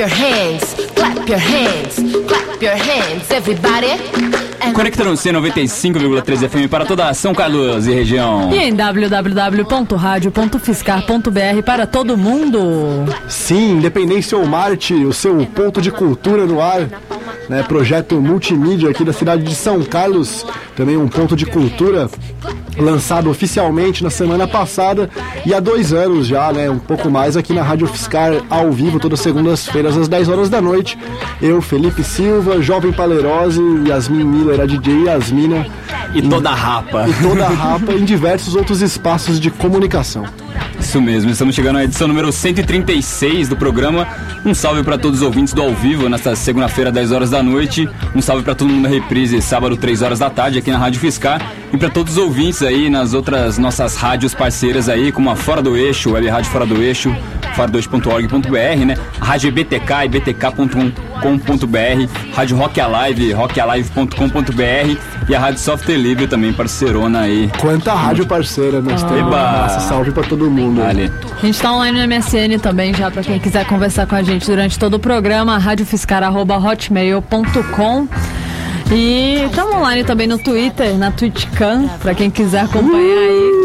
your hands, clap your hands, clap your hands, everybody. Conecta no C95,3 FM para toda São Carlos e região. E em www.radio.fiscar.br para todo mundo. Sim, Independência ou Marte, o seu ponto de cultura no ar, né? Projeto multimídia aqui da cidade de São Carlos, também um ponto de cultura lançado oficialmente na semana passada e há 2 anos já, né? Um pouco mais aqui na Rádio Fiscar, ao vivo, todas as segundas-feiras às 10 horas da noite. Eu, Felipe Silva, Jovem Palerose, Yasmin Miller, a DJ Yasmina E toda a rapa. E toda a rapa em diversos outros espaços de comunicação. Isso mesmo, estamos chegando à edição número 136 do programa. Um salve para todos os ouvintes do Ao Vivo nesta segunda-feira, 10 horas da noite. Um salve para todo mundo da reprise, sábado, 3 horas da tarde, aqui na Rádio Fiscar. E para todos os ouvintes aí nas outras nossas rádios parceiras aí, como a Fora do Eixo, Web Rádio Fora do Eixo, fora2.org.br, né? A Rádio BTK e btk.com.br, Rádio Rock Alive, rockalive.com.br e a Rádio Software Livre também, parceirona aí. Quanta rádio parceira nós temos. Nossa, salve pra todo mundo. Ali. A gente tá online no MSN também, já pra quem quiser conversar com a gente durante todo o programa, radiofiscar@hotmail.com. E estamos online também no Twitter, na TwitchCam, pra quem quiser acompanhar aí,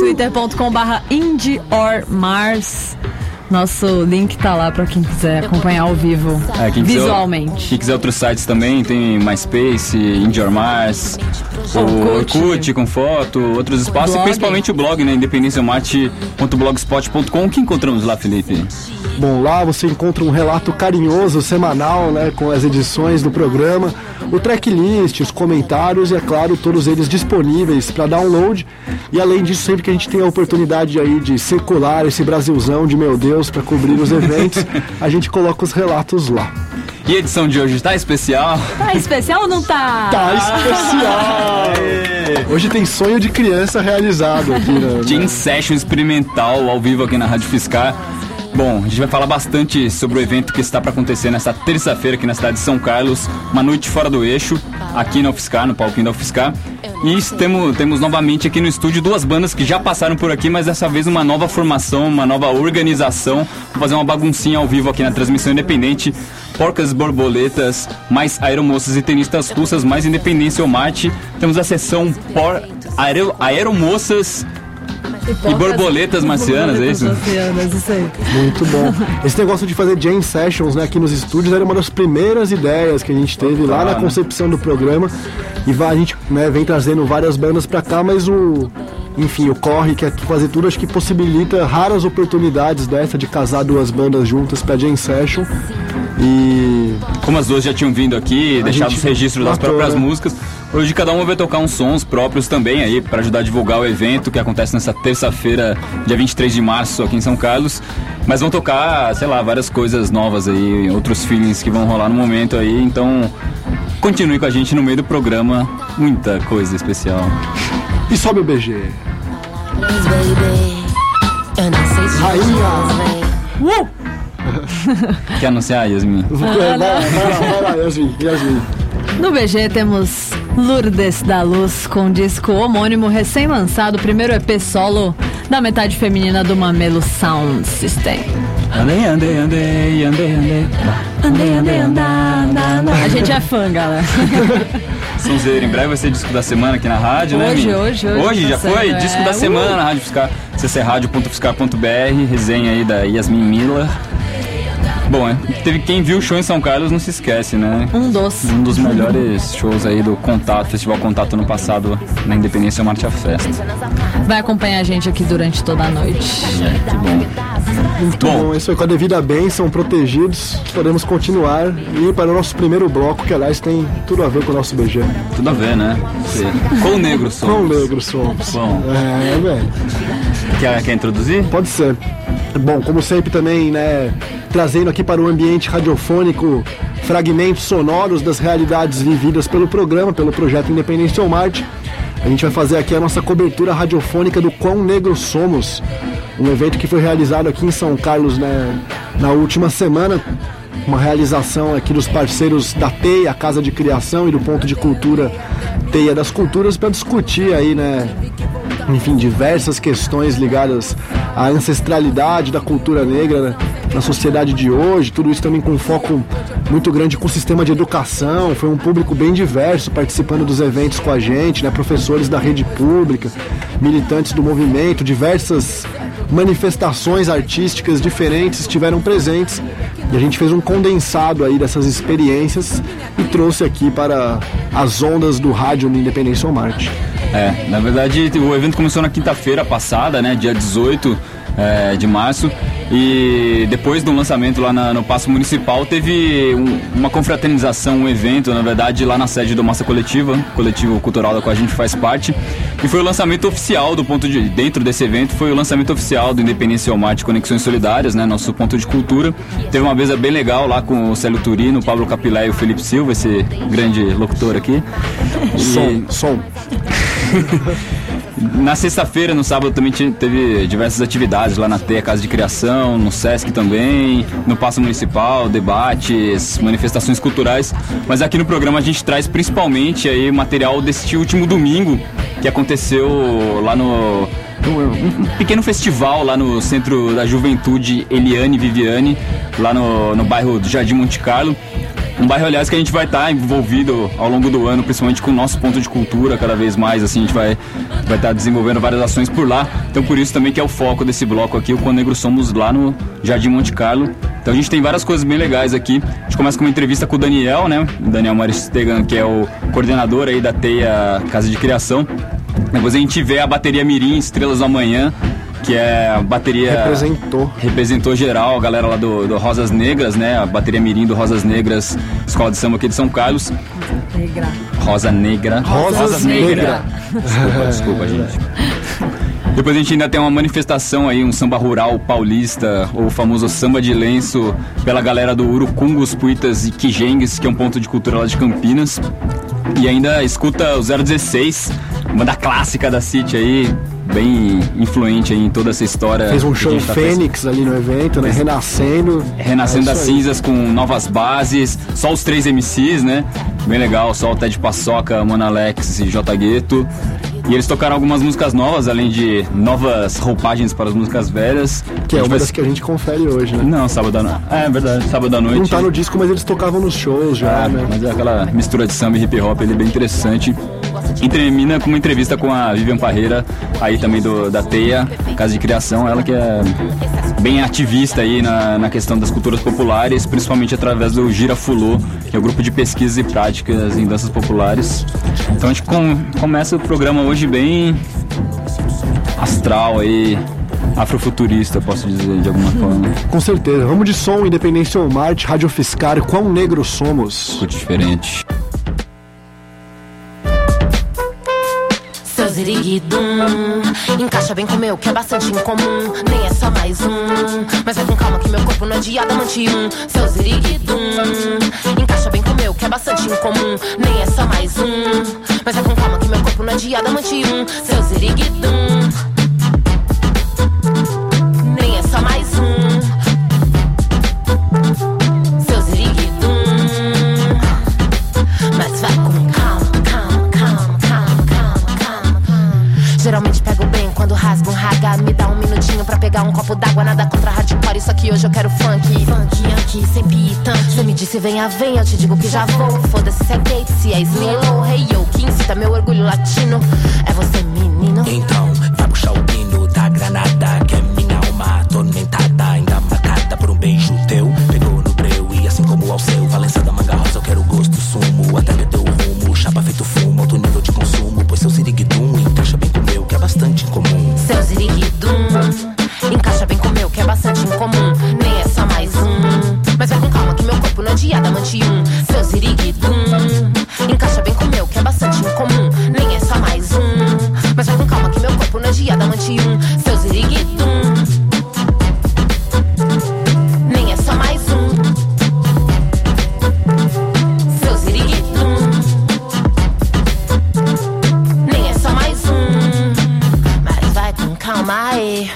twitter.com/IndieOrMars. Nosso link tá lá pra quem quiser acompanhar ao vivo, visualmente. Quem quiser outros sites também, tem MySpace, IndieOrMars, o Orkut com foto, outros espaços, blog. E principalmente o blog, né, independenciamarte.blogspot.com. O que encontramos lá, Felipe? Bom, lá você encontra um relato carinhoso semanal, né, com as edições do programa, o tracklist, os comentários e, é claro, todos eles disponíveis para download. E além disso, sempre que a gente tem a oportunidade aí de circular esse Brasilzão de meu Deus para cobrir os eventos, a gente coloca os relatos lá. E a edição de hoje tá especial? Tá especial ou não tá? Tá especial! Hoje tem sonho de criança realizado aqui, né? Jam Session experimental ao vivo aqui na Rádio Fiscar. Bom, a gente vai falar bastante sobre o evento que está para acontecer nesta terça-feira aqui na cidade de São Carlos, uma noite fora do eixo, aqui na UFSCar, no palquinho da UFSCar. E temos novamente aqui no estúdio 2 bandas que já passaram por aqui, mas dessa vez uma nova formação, uma nova organização. Vou fazer uma baguncinha ao vivo aqui na transmissão independente. Porcas Borboletas, mais Aeromoças e Tenistas Russas, mais Independência ou Marte. Temos a sessão Aeromoças e Borboletas Marcianas, é isso? Isso aí. Muito bom. Esse negócio de fazer jam sessions, né, aqui nos estúdios era uma das primeiras ideias que a gente teve lá na concepção do programa. E a gente, né, vem trazendo várias bandas pra cá, mas o corre que é fazer tudo, acho que possibilita raras oportunidades dessa de casar 2 bandas juntas pra jam session. E como as duas já tinham vindo aqui, deixado os registros das próprias músicas, hoje cada uma vai tocar uns sons próprios também aí para ajudar a divulgar o evento que acontece nessa terça-feira, dia 23 de março aqui em São Carlos. Mas vão tocar, sei lá, várias coisas novas aí, outros feelings que vão rolar no momento aí, então continue com a gente no meio do programa, muita coisa especial. E sobe o BG. Rainha! Quer anunciar, Yasmin? Vai lá, Yasmin. No BG temos Lourdes da Luz com disco homônimo recém-lançado, o primeiro EP solo da metade feminina do Mamelo Sound System. Andei. A gente é fã, galera. Sonzeiro, em breve vai ser disco da semana aqui na rádio, né? Hoje já foi? Disco da semana na Rádio Fiscar, ccradio.fiscar.br, resenha aí da Yasmin Miller. Bom, teve quem viu o show em São Carlos, não se esquece, né? Um dos melhores shows aí do Contato, Festival Contato no passado, na Independência Marte a Festa. Vai acompanhar a gente aqui durante toda a noite. Que bom. Muito bom, isso aí, com a devida bênção, protegidos, podemos continuar e ir para o nosso primeiro bloco, que aliás tem tudo a ver com o nosso BG. Tudo a ver, né? Quão negro somos. Quão negro somos. Bom. Velho. Quer introduzir? Pode ser. Bom, como sempre também, né, trazendo aqui para o ambiente radiofônico fragmentos sonoros das realidades vividas pelo programa, pelo projeto Independência ou Marte. A gente vai fazer aqui a nossa cobertura radiofônica do Quão Negro Somos, um evento que foi realizado aqui em São Carlos, né, na última semana, uma realização aqui dos parceiros da TEIA, a Casa de Criação, e do Ponto de Cultura TEIA das Culturas, para discutir aí, né, enfim, diversas questões ligadas à ancestralidade da cultura negra, né, na sociedade de hoje, tudo isso também com um foco muito grande com o sistema de educação. Foi um público bem diverso participando dos eventos com a gente, né? Professores da rede pública, militantes do movimento, diversas manifestações artísticas diferentes estiveram presentes, e a gente fez um condensado aí dessas experiências e trouxe aqui para as ondas do rádio no Independência ou Marte. Na verdade o evento começou na quinta-feira passada, né, dia 18 de março, e depois do lançamento lá no Paço Municipal teve uma confraternização, um evento, na verdade, lá na sede do Massa Coletiva, coletivo cultural da qual a gente faz parte, e foi o lançamento oficial dentro desse evento, foi o lançamento oficial do Independência ou Marte Conexões Solidárias, né, nosso ponto de cultura. Teve uma mesa bem legal lá com o Célio Turino, o Pablo Capilé e o Felipe Silva, esse grande locutor aqui. Som. Na sexta-feira, no sábado, também teve diversas atividades lá na TEA Casa de Criação, no Sesc também, no Paço Municipal, debates, manifestações culturais. Mas aqui no programa a gente traz principalmente aí material deste último domingo, que aconteceu lá um pequeno festival lá no Centro da Juventude Eliane Viviane, lá no bairro do Jardim Monte Carlo. Um bairro, aliás, que a gente vai estar envolvido ao longo do ano, principalmente com o nosso ponto de cultura, cada vez mais, assim, a gente vai estar desenvolvendo várias ações por lá. Então, por isso também que é o foco desse bloco aqui, o Quando Negro Somos, lá no Jardim Monte Carlo. Então, a gente tem várias coisas bem legais aqui. A gente começa com uma entrevista com o Daniel, né? O Daniel Maristegan, que é o coordenador aí da TEA Casa de Criação. Depois a gente vê a bateria Mirim, Estrelas do Amanhã, que é a bateria... Representou geral, a galera lá do Rosas Negras, né? A bateria Mirim do Rosas Negras, escola de samba aqui de São Carlos. Rosas Negras. Desculpa, gente. Depois a gente ainda tem uma manifestação aí, um samba rural paulista, ou o famoso samba de lenço, pela galera do Urucungos, Puitas e Quijengues, que é um ponto de cultura lá de Campinas. E ainda escuta o 016, banda clássica da City aí, bem influente aí em toda essa história. Fez um show Fênix ali no evento, né? Renascendo das cinzas com novas bases, só os 3 MCs, né? Bem legal, só o Ted Paçoca, Mano Alex e J Gueto. E eles tocaram algumas músicas novas, além de novas roupagens para as músicas velhas. Que é uma das que a gente confere hoje, né? Não, sábado à noite. É verdade, sábado à noite. Não tá no disco, mas eles tocavam nos shows já, né? Mas é aquela mistura de samba e hip hop, ele é bem interessante. E termina com uma entrevista com a Vivian Parreira, aí também da TEA, Casa de Criação, ela que é bem ativista aí na questão das culturas populares, principalmente através do Girafulô, que é o grupo de pesquisas e práticas em danças populares. Então a gente começa o programa hoje bem astral aí, afrofuturista, posso dizer de alguma forma. Com certeza. Vamos de som, Independência ou Marte, Rádio Fiscar, Quão Negro Somos. Escute diferente. Ziriguidum, encaixa bem com o meu, que é bastante incomum. Nem é só mais um, mas vai com calma que meu corpo não é de adamante Seu ziriguidum, encaixa bem com o meu, que é bastante incomum. Nem é só mais um, mas vai com calma que meu corpo não é de adamante Seu ziriguidum, nem é só mais um. Seu ziriguidum, mas vai com geralmente pego bem quando rasgo um raga. Me dá um minutinho pra pegar um copo d'água. Nada contra hardcore, isso aqui hoje eu quero funk. Funk, yankee, sem pitante. Cê me disse venha, vem, eu te digo que já vou. Foda-se se é gate, se é Smilo. Hey yo, quem incita meu orgulho latino é você, menino. Então, vai puxar o pino da granada, que é minha alma atormentada, ainda matada por um beijo teu. Pegou no breu e assim como ao seu Valença da manga rosa, eu quero gosto, sumo. Até perdeu o rumo, chapa feito fumo, alto nível de consumo. Pois seu ziriguidum encaixa bem com o meu, que é bastante incomum. Seu ziriguidum encaixa bem com o meu, que é bastante incomum. Nem é só mais um, mas vai com calma que meu corpo não é de adamante Seu ziriguidum encaixa bem com o meu, que é bastante incomum. Nem é só mais um, mas vai com calma que meu corpo não é de adamante Seu ziriguidum, nem é só mais um. Seu ziriguidum, nem é só mais um, mas vai com calma aí.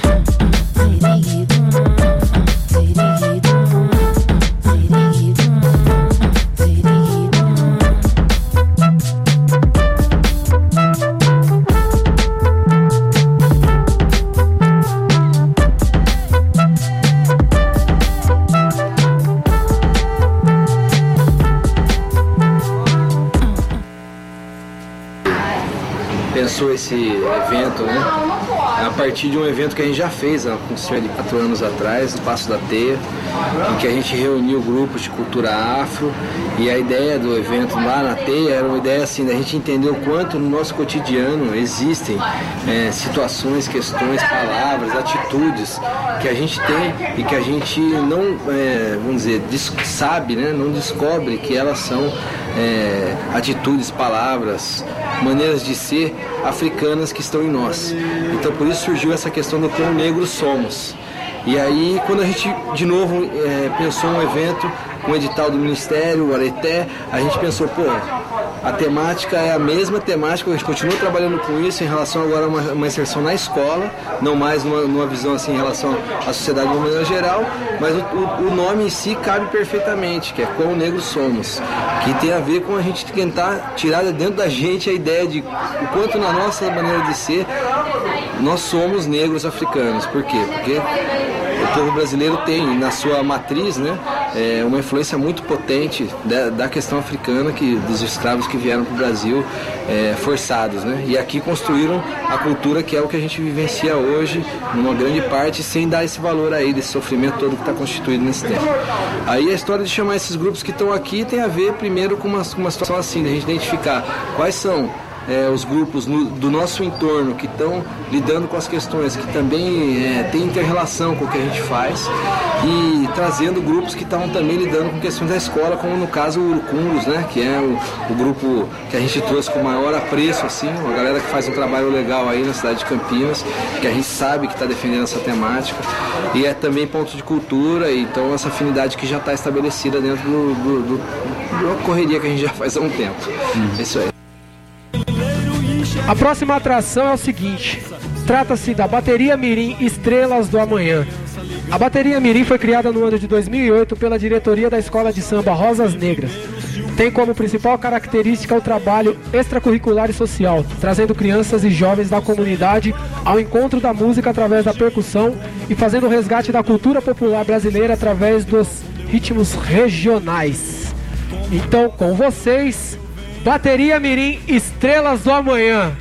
esse evento, né? A partir de um evento que a gente já fez há cerca de 4 anos atrás, no Passo da Teia, em que a gente reuniu grupos de cultura afro, e a ideia do evento lá na Teia era uma ideia assim, da gente entender o quanto no nosso cotidiano existem situações, questões, palavras, atitudes que a gente tem e que a gente não, vamos dizer, sabe, né? Não descobre que elas são atitudes, palavras, maneiras de ser africanas que estão em nós. Então por isso surgiu essa questão do quão negros somos. E aí quando a gente de novo pensou um evento, um edital do Ministério, o Areté, a gente pensou, pô, a temática é a mesma temática, a gente continua trabalhando com isso em relação agora a uma inserção na escola, não mais numa visão assim em relação à sociedade de uma maneira geral, mas o nome em si cabe perfeitamente, que é Quão Negros Somos, que tem a ver com a gente tentar tirar de dentro da gente a ideia de o quanto na nossa maneira de ser nós somos negros africanos. Por quê? Porque o povo brasileiro tem na sua matriz, né, uma influência muito potente da questão africana, dos escravos que vieram para o Brasil forçados, né? E aqui construíram a cultura que é o que a gente vivencia hoje, numa grande parte, sem dar esse valor aí, desse sofrimento todo que está constituído nesse tempo. Aí a história de chamar esses grupos que estão aqui tem a ver primeiro com uma situação assim, de a gente identificar quais são os grupos do nosso entorno que estão lidando com as questões que também têm inter-relação com o que a gente faz, e trazendo grupos que estão também lidando com questões da escola, como no caso o Urucundos, né, que é o grupo que a gente trouxe com maior apreço, assim, uma galera que faz um trabalho legal aí na cidade de Campinas, que a gente sabe que está defendendo essa temática, e é também ponto de cultura, e então essa afinidade que já está estabelecida dentro da correria que a gente já faz há um tempo. Isso aí. A próxima atração é o seguinte: trata-se da Bateria Mirim Estrelas do Amanhã. A Bateria Mirim foi criada no ano de 2008 pela diretoria da Escola de Samba Rosas Negras. Tem como principal característica o trabalho extracurricular e social, trazendo crianças e jovens da comunidade ao encontro da música através da percussão e fazendo o resgate da cultura popular brasileira através dos ritmos regionais. Então, com vocês, Bateria Mirim Estrelas do Amanhã.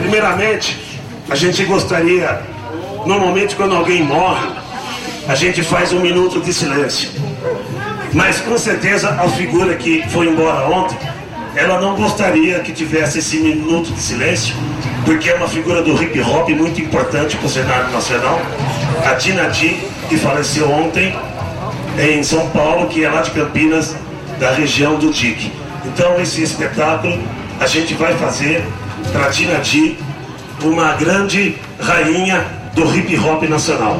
Primeiramente, a gente gostaria, normalmente quando alguém morre, a gente faz 1 minuto de silêncio. Mas com certeza a figura que foi embora ontem, ela não gostaria que tivesse esse minuto de silêncio, porque é uma figura do hip hop muito importante para o cenário nacional, a Dinati, que faleceu ontem em São Paulo, que é lá de Campinas, da região do DIC. Então esse espetáculo a gente vai fazer para a Dinati, uma grande rainha do hip hop nacional.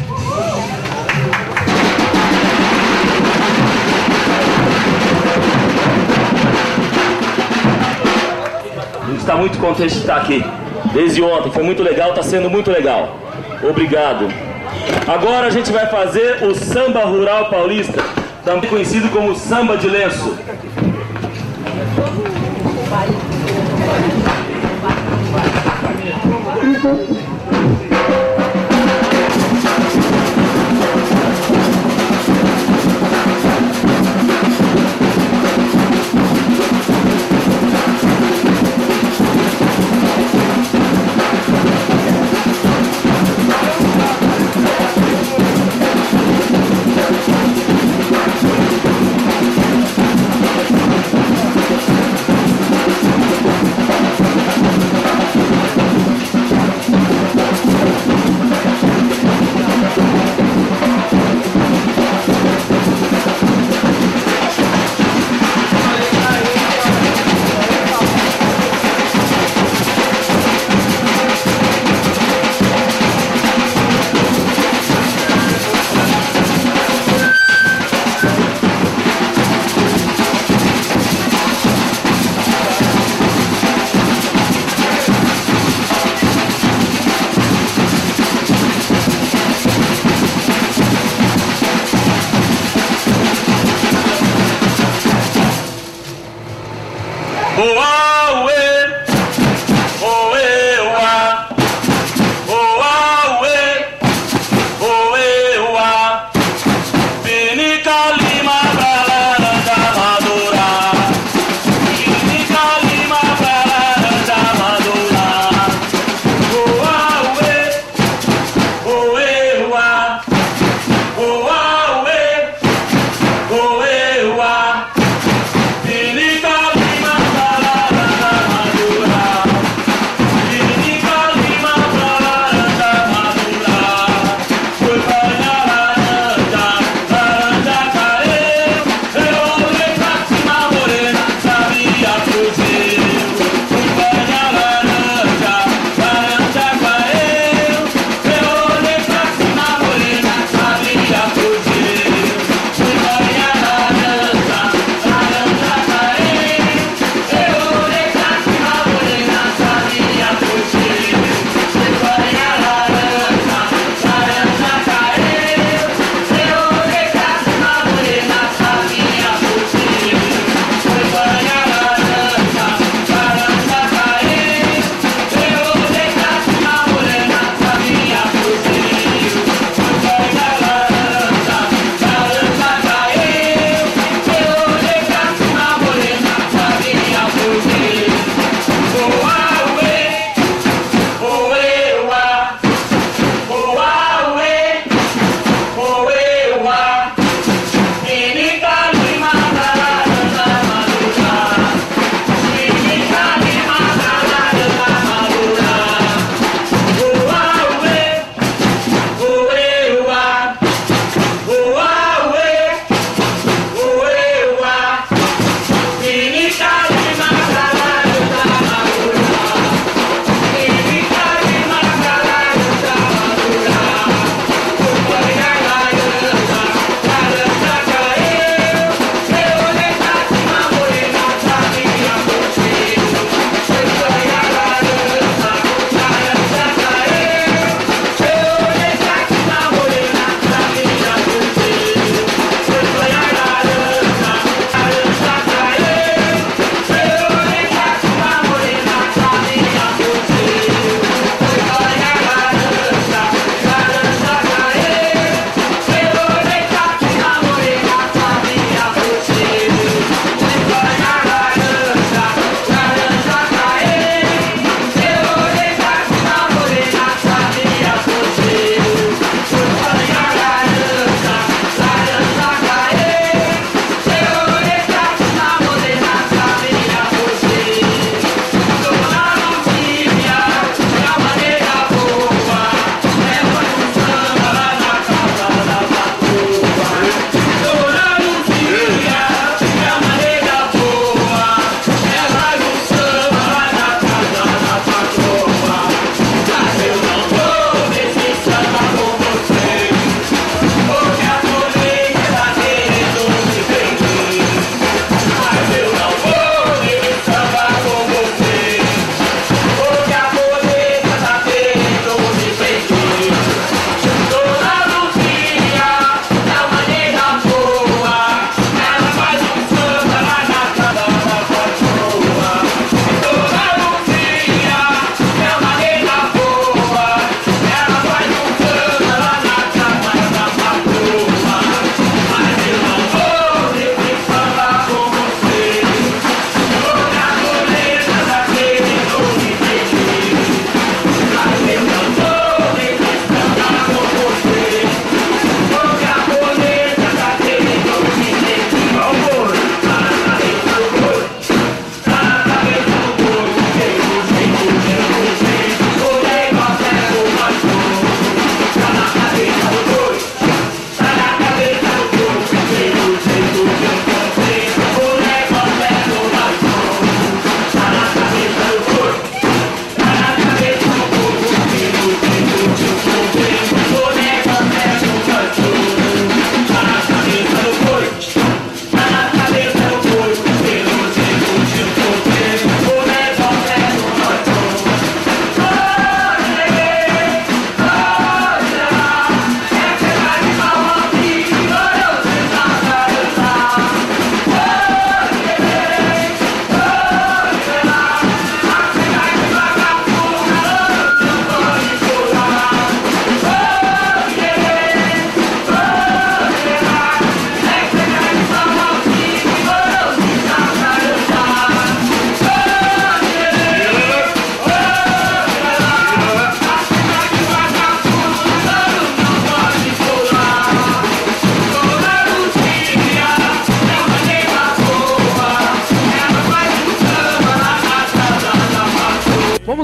A gente está muito contente de estar aqui. Desde ontem, foi muito legal, está sendo muito legal. Obrigado. Agora a gente vai fazer o samba rural paulista, também conhecido como samba de lenço.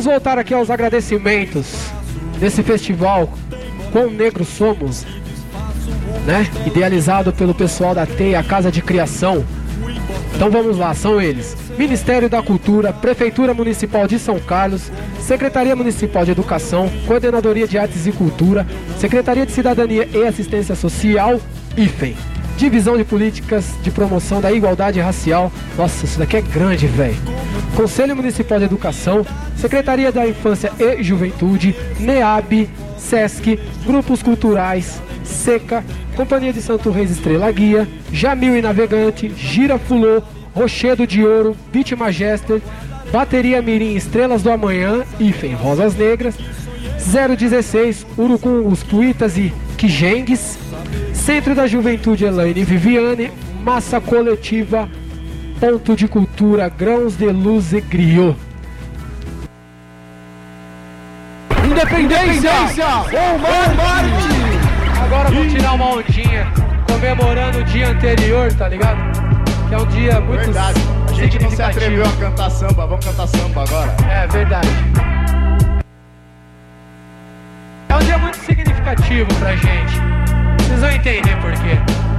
Vamos voltar aqui aos agradecimentos desse festival Quão Negros Somos, né? Idealizado pelo pessoal da TEI, a Casa de Criação. Então vamos lá, são eles: Ministério da Cultura, Prefeitura Municipal de São Carlos, Secretaria Municipal de Educação, Coordenadoria de Artes e Cultura, Secretaria de Cidadania e Assistência Social, IFEM, Divisão de Políticas de Promoção da Igualdade Racial. Nossa, isso daqui é grande, velho. Conselho Municipal de Educação, Secretaria da Infância e Juventude, NEAB, SESC, Grupos Culturais, SECA, Companhia de Santo Reis Estrela Guia, Jamil e Navegante, Girafulô, Rochedo de Ouro, Beat Majester, Bateria Mirim Estrelas do Amanhã, IFEM Rosas Negras, 016, Urucum, Os Puitas e Quijengues, Centro da Juventude Elaine Viviane, Massa Coletiva, Ponto de Cultura, Grãos de Luz e Griot. Independência! Ou Marte! Agora vou tirar uma ondinha, comemorando o dia anterior, tá ligado? Que é um dia muito verdade. A gente não se atreveu a cantar samba, vamos cantar samba agora. É verdade. É um dia muito significativo pra gente. Vocês vão entender por quê.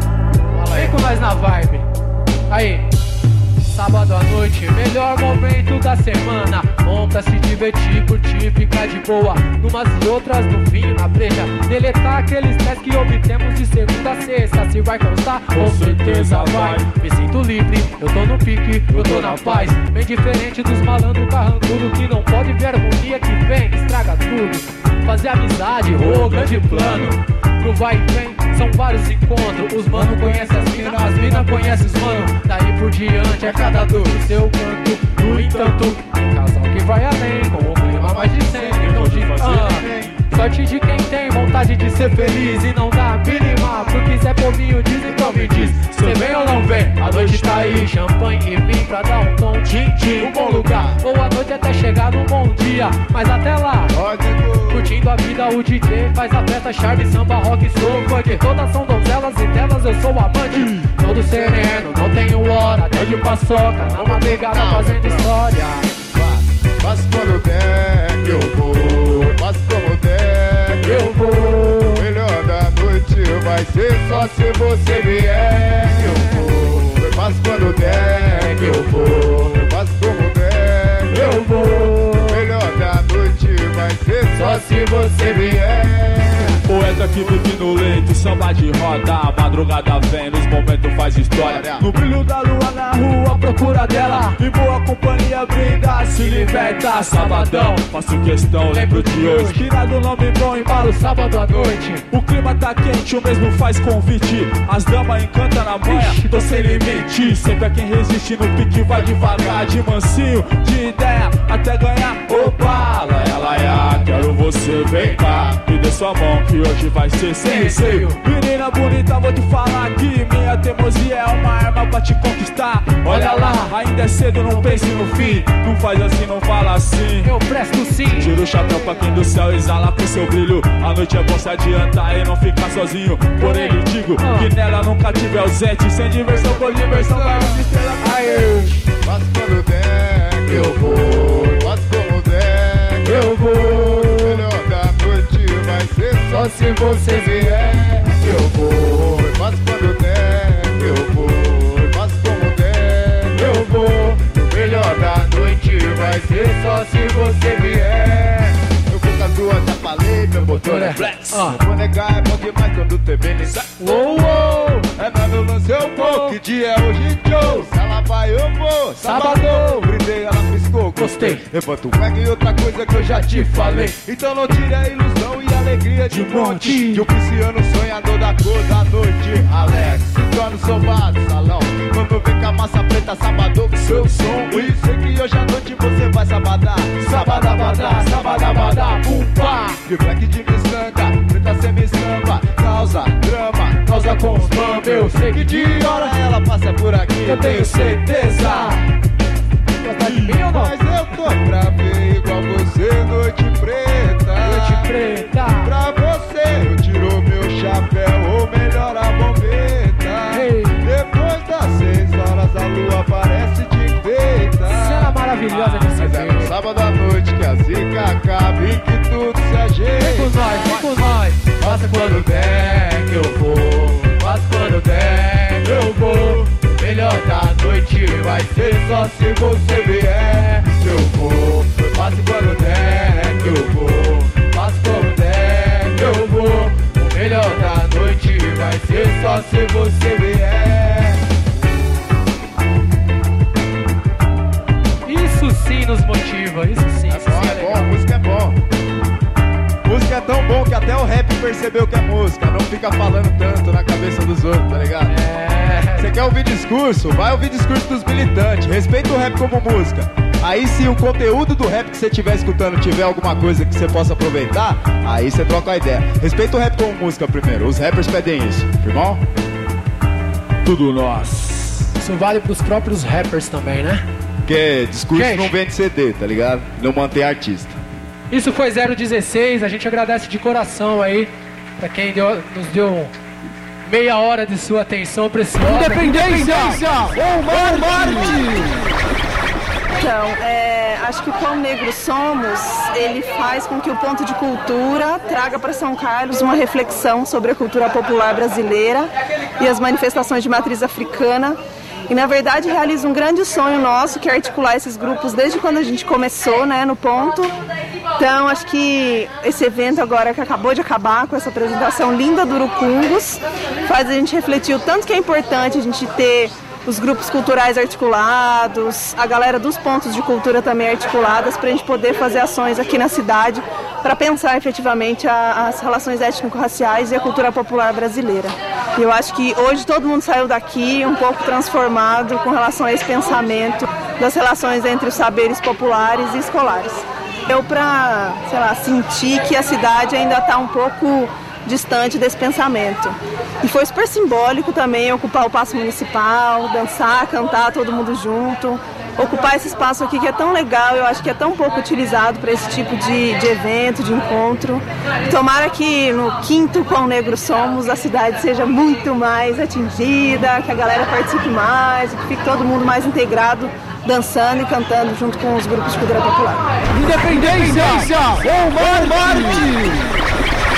Vem com nós na vibe. Aí. Sábado à noite, melhor momento da semana. Bom pra se divertir, curtir, ficar de boa. Numas e outras no vinho, na breja. Deletar aqueles testes que obtemos de segunda a sexta. Se vai constar, com certeza vai. Me sinto livre, eu tô no pique, eu tô na paz. Bem diferente dos malandros carrancudo que não pode ver harmonia que vem, estraga tudo. Fazer amizade, grande plano. Pro vai e vem, são vários encontros. Os mano conhecem as mina conhecem os mano. Daí por diante é cada dor no seu canto. No entanto, tem casal que vai além, com o clima mais de 100. Então de sorte de quem tem vontade de ser feliz e não dá a mínima. Pro que Zé Povinho diz, então me diz: cê vem ou não vem? A noite tá aí, champanhe e vinho pra dar um tom. Um bom lugar, boa noite até chegar num bom dia. Mas até lá, curtindo a vida, o DJ faz a festa, charme, samba, rock, soul, funk. Todas são donzelas e delas eu sou amante. Todo sereno, não tenho hora, deu de paçoca, na madrugada fazendo história. Mas quando der que eu vou, mas como der que eu vou. Melhor da noite vai ser só se você vier que eu vou. Mas quando der que eu vou, mas como der que eu vou. Melhor da noite vai ser só se você vier. Poeta que vive no leito, samba de roda. Madrugada vem, nos momentos faz história. No brilho da lua na rua, procura dela. Em boa companhia brinda, se liberta. Sabadão, faço questão, lembro de hoje. Inspirado nome bom, embalo sábado à noite. O clima tá quente, o mesmo faz convite. As damas encantam na manha, tô sem limite. Sempre é quem resiste no pique, vai devagar. De mansinho, de ideia, até ganhar. Opa, laia, quero você, vem cá. Me dê sua mão que hoje vai ser sem receio. Menina bonita, vou te falar que minha teimosia é uma arma pra te conquistar. Olha lá, ainda é cedo, não pense no fim. Não faz assim, não fala assim. Eu presto sim. Tira o chapéu pra quem do céu exala com seu brilho. A noite é bom se adiantar e não ficar sozinho. Porém lhe digo que nela nunca tive ausente. Sem diversão, por diversão, vai de estrela. Mas quando der que eu vou, mas como der que eu vou. Melhor da noite vai ser só se você vier que eu vou. Mas quando der que eu vou, mas como der que eu vou. Melhor da noite vai ser só se você vier. Eu vou com as duas, já falei, meu motor é flex. Vou negar, é bom demais quando tem beleza. É pra meu lance eu vou. Que dia é hoje, Joe? Se ela vai eu vou. Sábado, brindei, ela piscou, gostei. Levanta o pega e outra coisa que eu já te falei. Então não tire a ilusão e a alegria de monte. Que o pisciano sonhador da cor da noite. Alex, se torna o soldado, salão. Vamos ver com a massa preta, sábado com seu som. E sei que hoje à noite você vai sabadar. Sabadabadá, sabadabadá, pumpa. De black de miçanga, preta semi-samba. Causa drama, causa com os bambos. Eu sei que de hora ela passa por aqui, eu tenho certeza. Gosta de mim ou não? Mas eu tô pra ver igual você, noite preta. Noite preta. Pra você eu tiro meu chapéu, ou melhor a bombeta. Hey. Depois das 6 horas a lua parece de feita. Cena maravilhosa de se ver. Mas é no sábado à noite que a zica Passa quando der que eu vou, passa quando der que eu vou. Melhor da noite vai ser só se você vier. Eu vou, passa quando der que eu vou, passa quando der que eu vou. O melhor da noite vai ser só se você vier. Isso sim nos motiva, isso sim. É bom, música é bom. Música é tão bom que até o rap percebeu que é música. Não fica falando tanto na cabeça dos outros, tá ligado? Você quer ouvir discurso? Vai ouvir discurso dos militantes. Respeita o rap como música. Aí se o conteúdo do rap que você estiver escutando tiver alguma coisa que você possa aproveitar, aí você troca a ideia. Respeita o rap como música primeiro. Os rappers pedem isso, irmão. Tudo nós. Isso vale pros próprios rappers também, né? Porque discurso não vende CD, tá ligado? Não mantém artista. Isso foi 016, a gente agradece de coração aí pra quem nos deu meia hora de sua atenção preciosa. Independência ou Marte! Então, acho que o Quão Negro Somos, ele faz com que o Ponto de Cultura traga para São Carlos uma reflexão sobre a cultura popular brasileira e as manifestações de matriz africana. E, na verdade, realiza um grande sonho nosso, que é articular esses grupos desde quando a gente começou, né, no Ponto. Então, acho que esse evento agora que acabou de acabar, com essa apresentação linda do Urucungos, faz a gente refletir o tanto que é importante a gente ter os grupos culturais articulados, a galera dos pontos de cultura também articuladas, para a gente poder fazer ações aqui na cidade, para pensar efetivamente as relações étnico-raciais e a cultura popular brasileira. E eu acho que hoje todo mundo saiu daqui um pouco transformado com relação a esse pensamento das relações entre os saberes populares e escolares. Eu, para, sentir que a cidade ainda está um pouco distante desse pensamento. E foi super simbólico também ocupar o Paço Municipal, dançar, cantar todo mundo junto, ocupar esse espaço aqui que é tão legal, eu acho que é tão pouco utilizado para esse tipo de evento, de encontro. Tomara que no 5º Quão Negro Somos a cidade seja muito mais atingida, que a galera participe mais, que fique todo mundo mais integrado, dançando e cantando junto com os grupos de cultura popular. Independência ou Marte!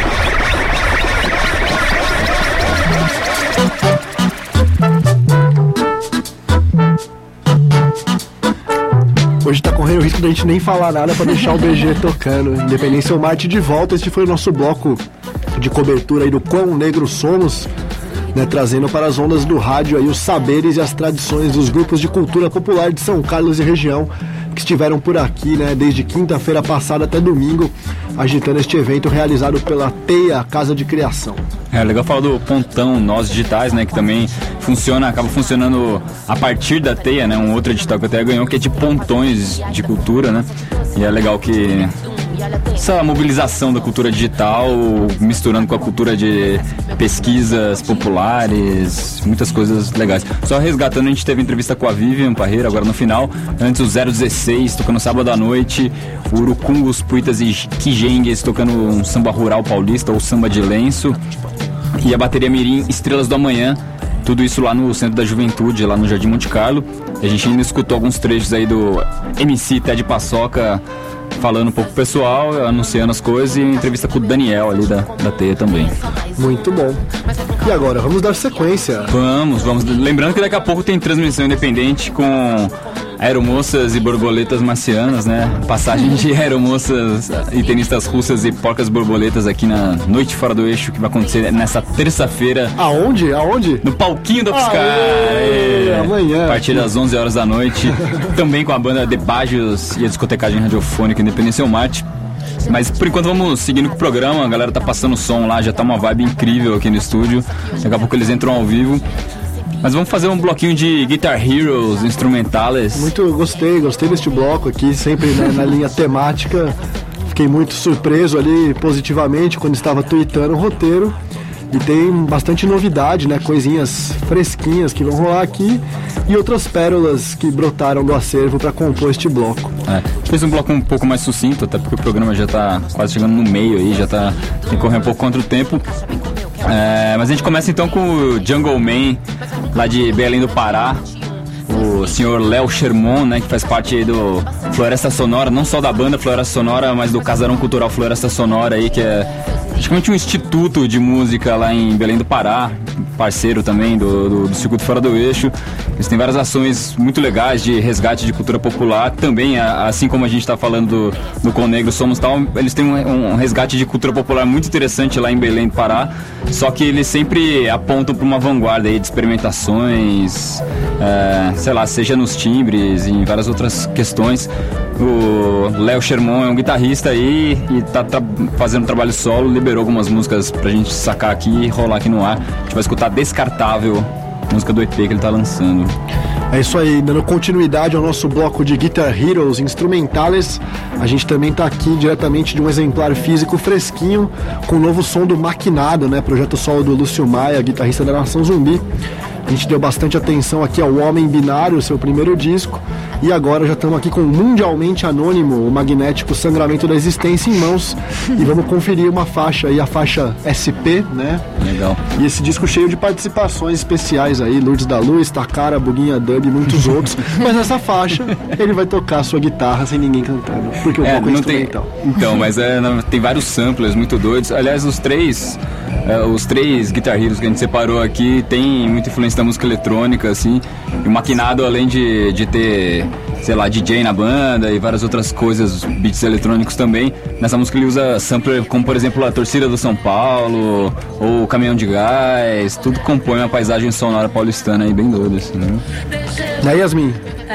Hoje tá correndo o risco da gente nem falar nada pra deixar o BG tocando. Independência ou Marte de volta. Este foi o nosso bloco de cobertura aí do Quão Negro Somos, né, trazendo para as ondas do rádio aí os saberes e as tradições dos grupos de cultura popular de São Carlos e região, que estiveram por aqui, né, desde quinta-feira passada até domingo, agitando este evento realizado pela TEIA Casa de Criação. É legal falar do Pontão Nós Digitais, né, que também acaba funcionando a partir da TEIA, né, um outro edital que a TEIA ganhou, que é de pontões de cultura, né, e é legal que essa mobilização da cultura digital misturando com a cultura de pesquisas populares, muitas coisas legais. Só resgatando, a gente teve entrevista com a Vivian Parreira agora no final, antes o 016 tocando sábado à noite, o Urucungos, Puitas e Quijengues tocando um samba rural paulista ou samba de lenço, e a bateria Mirim Estrelas do Amanhã, tudo isso lá no Centro da Juventude, lá no Jardim Monte Carlo. A gente ainda escutou alguns trechos aí do MC Ted Paçoca falando um pouco pro pessoal, anunciando as coisas, e entrevista com o Daniel ali da TEIA também. Muito bom. E agora, vamos dar sequência. Vamos. Lembrando que daqui a pouco tem transmissão independente com aeromoças e borboletas marcianas, né? Passagem de aeromoças e tenistas russas e porcas borboletas aqui na Noite Fora do Eixo, que vai acontecer nessa terça-feira. Aonde? No palquinho da UFSCar. Amanhã. A partir das 11 horas da noite. Também com a banda De Bajos e a discotecagem radiofônica Independência ou Marte. Mas por enquanto vamos seguindo com o programa. A galera tá passando o som lá, já tá uma vibe incrível aqui no estúdio. Daqui a pouco eles entram ao vivo. Mas vamos fazer um bloquinho de Guitar Heroes, instrumentales. Gostei deste bloco aqui, sempre, né, na linha temática. Fiquei muito surpreso ali positivamente quando estava tweetando o roteiro. E tem bastante novidade, né? Coisinhas fresquinhas que vão rolar aqui e outras pérolas que brotaram do acervo para compor este bloco. A gente fez um bloco um pouco mais sucinto, até porque o programa já tá quase chegando no meio aí, tem que correr um pouco contra o tempo. Mas a gente começa então com o Jungle Man, lá de Belém do Pará. O senhor Léo Sherman, né, que faz parte aí do Floresta Sonora, não só da banda Floresta Sonora, mas do Casarão Cultural Floresta Sonora aí, que é praticamente um instituto de música lá em Belém do Pará, parceiro também do Circuito Fora do Eixo. Eles têm várias ações muito legais de resgate de cultura popular. Também, assim como a gente está falando do Com Negro Somos Tal, eles têm um resgate de cultura popular muito interessante lá em Belém do Pará. Só que eles sempre apontam para uma vanguarda aí de experimentações, sei lá, seja nos timbres e em várias outras questões. O Léo Sherman é um guitarrista aí e tá fazendo trabalho solo, liberou algumas músicas pra gente sacar aqui e rolar aqui no ar. A gente vai escutar Descartável, música do EP que ele tá lançando. É isso aí, dando continuidade ao nosso bloco de Guitar Heroes instrumentales, a gente também tá aqui diretamente de um exemplar físico fresquinho, com o novo som do Maquinado, né? Projeto solo do Lúcio Maia, guitarrista da Nação Zumbi. A gente deu bastante atenção aqui ao Homem Binário, seu primeiro disco, e agora já estamos aqui com o mundialmente anônimo, o magnético Sangramento da Existência em mãos, e vamos conferir uma faixa aí, a faixa SP, né? Legal. E esse disco cheio de participações especiais aí, Lourdes da Luz, Takara, Buguinha Dub e muitos outros, mas nessa faixa ele vai tocar a sua guitarra sem ninguém cantando, porque o bloco é instrumental. Então, mas tem vários samplers muito doidos, aliás, os três Guitar Heroes que a gente separou aqui tem muita influência da música eletrônica, assim, e o Maquinado, além de ter, sei lá, DJ na banda e várias outras coisas, beats eletrônicos também, nessa música ele usa sampler como, por exemplo, a Torcida do São Paulo ou o Caminhão de Gás, tudo compõe uma paisagem sonora paulistana aí bem doida, assim, né? E aí, Yasmin?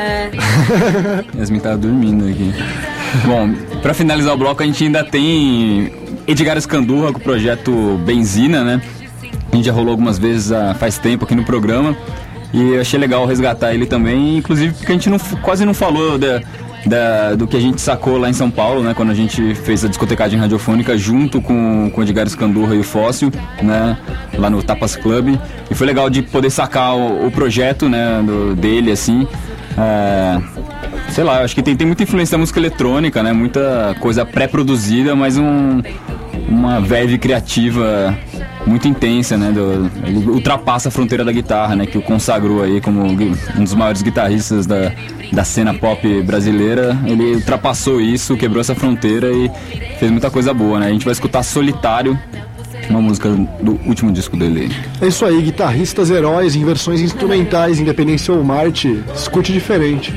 Yasmin tá dormindo aqui. Bom, pra finalizar o bloco a gente ainda tem Edgar Escandurra com o projeto Benzina, né? A gente já rolou algumas vezes faz tempo aqui no programa e eu achei legal resgatar ele também, inclusive porque a gente quase não falou do que a gente sacou lá em São Paulo, né? Quando a gente fez a discotecagem radiofônica junto com o Edgar Escandurra e o Fóssil, né? Lá no Tapas Club, e foi legal de poder sacar o projeto, né? Dele, assim. Sei lá, acho que tem muita influência da música eletrônica, né? Muita coisa pré-produzida, mas uma verve criativa muito intensa, né? Ele ultrapassa a fronteira da guitarra, né? Que o consagrou aí como um dos maiores guitarristas da cena pop brasileira. Ele ultrapassou isso, quebrou essa fronteira e fez muita coisa boa, né? A gente vai escutar Solitário, uma música do último disco dele. É isso aí, guitarristas heróis em versões instrumentais, Independência ou Marte, escute diferente.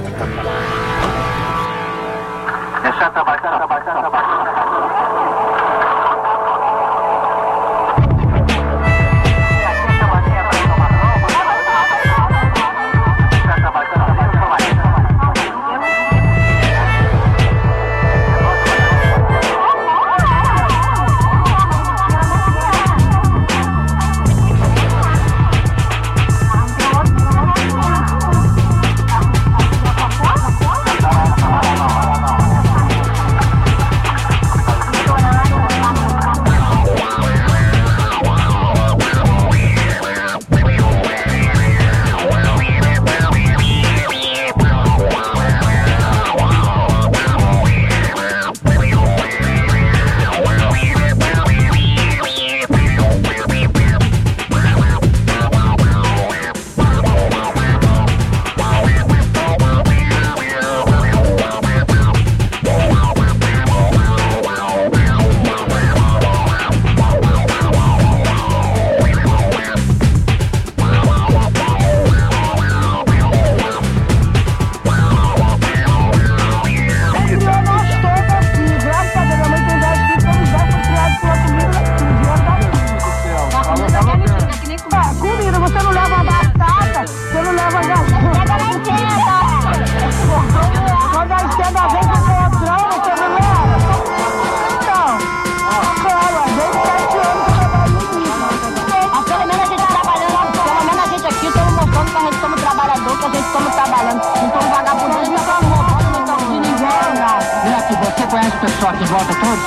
Pessoal aqui em volta todos?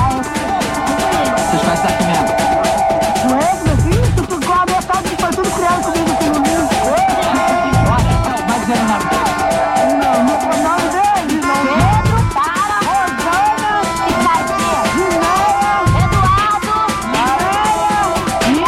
Vocês conhecem daqui mesmo? Conhece, meu filho? Tu ficou a metade que foi tudo criado comigo aqui no Rio. Vai dizer o nome dele. Não, o nome dele não. Pedro, Sara, Rosana, Cidadinha, Ginéia, Eduardo, Maranha,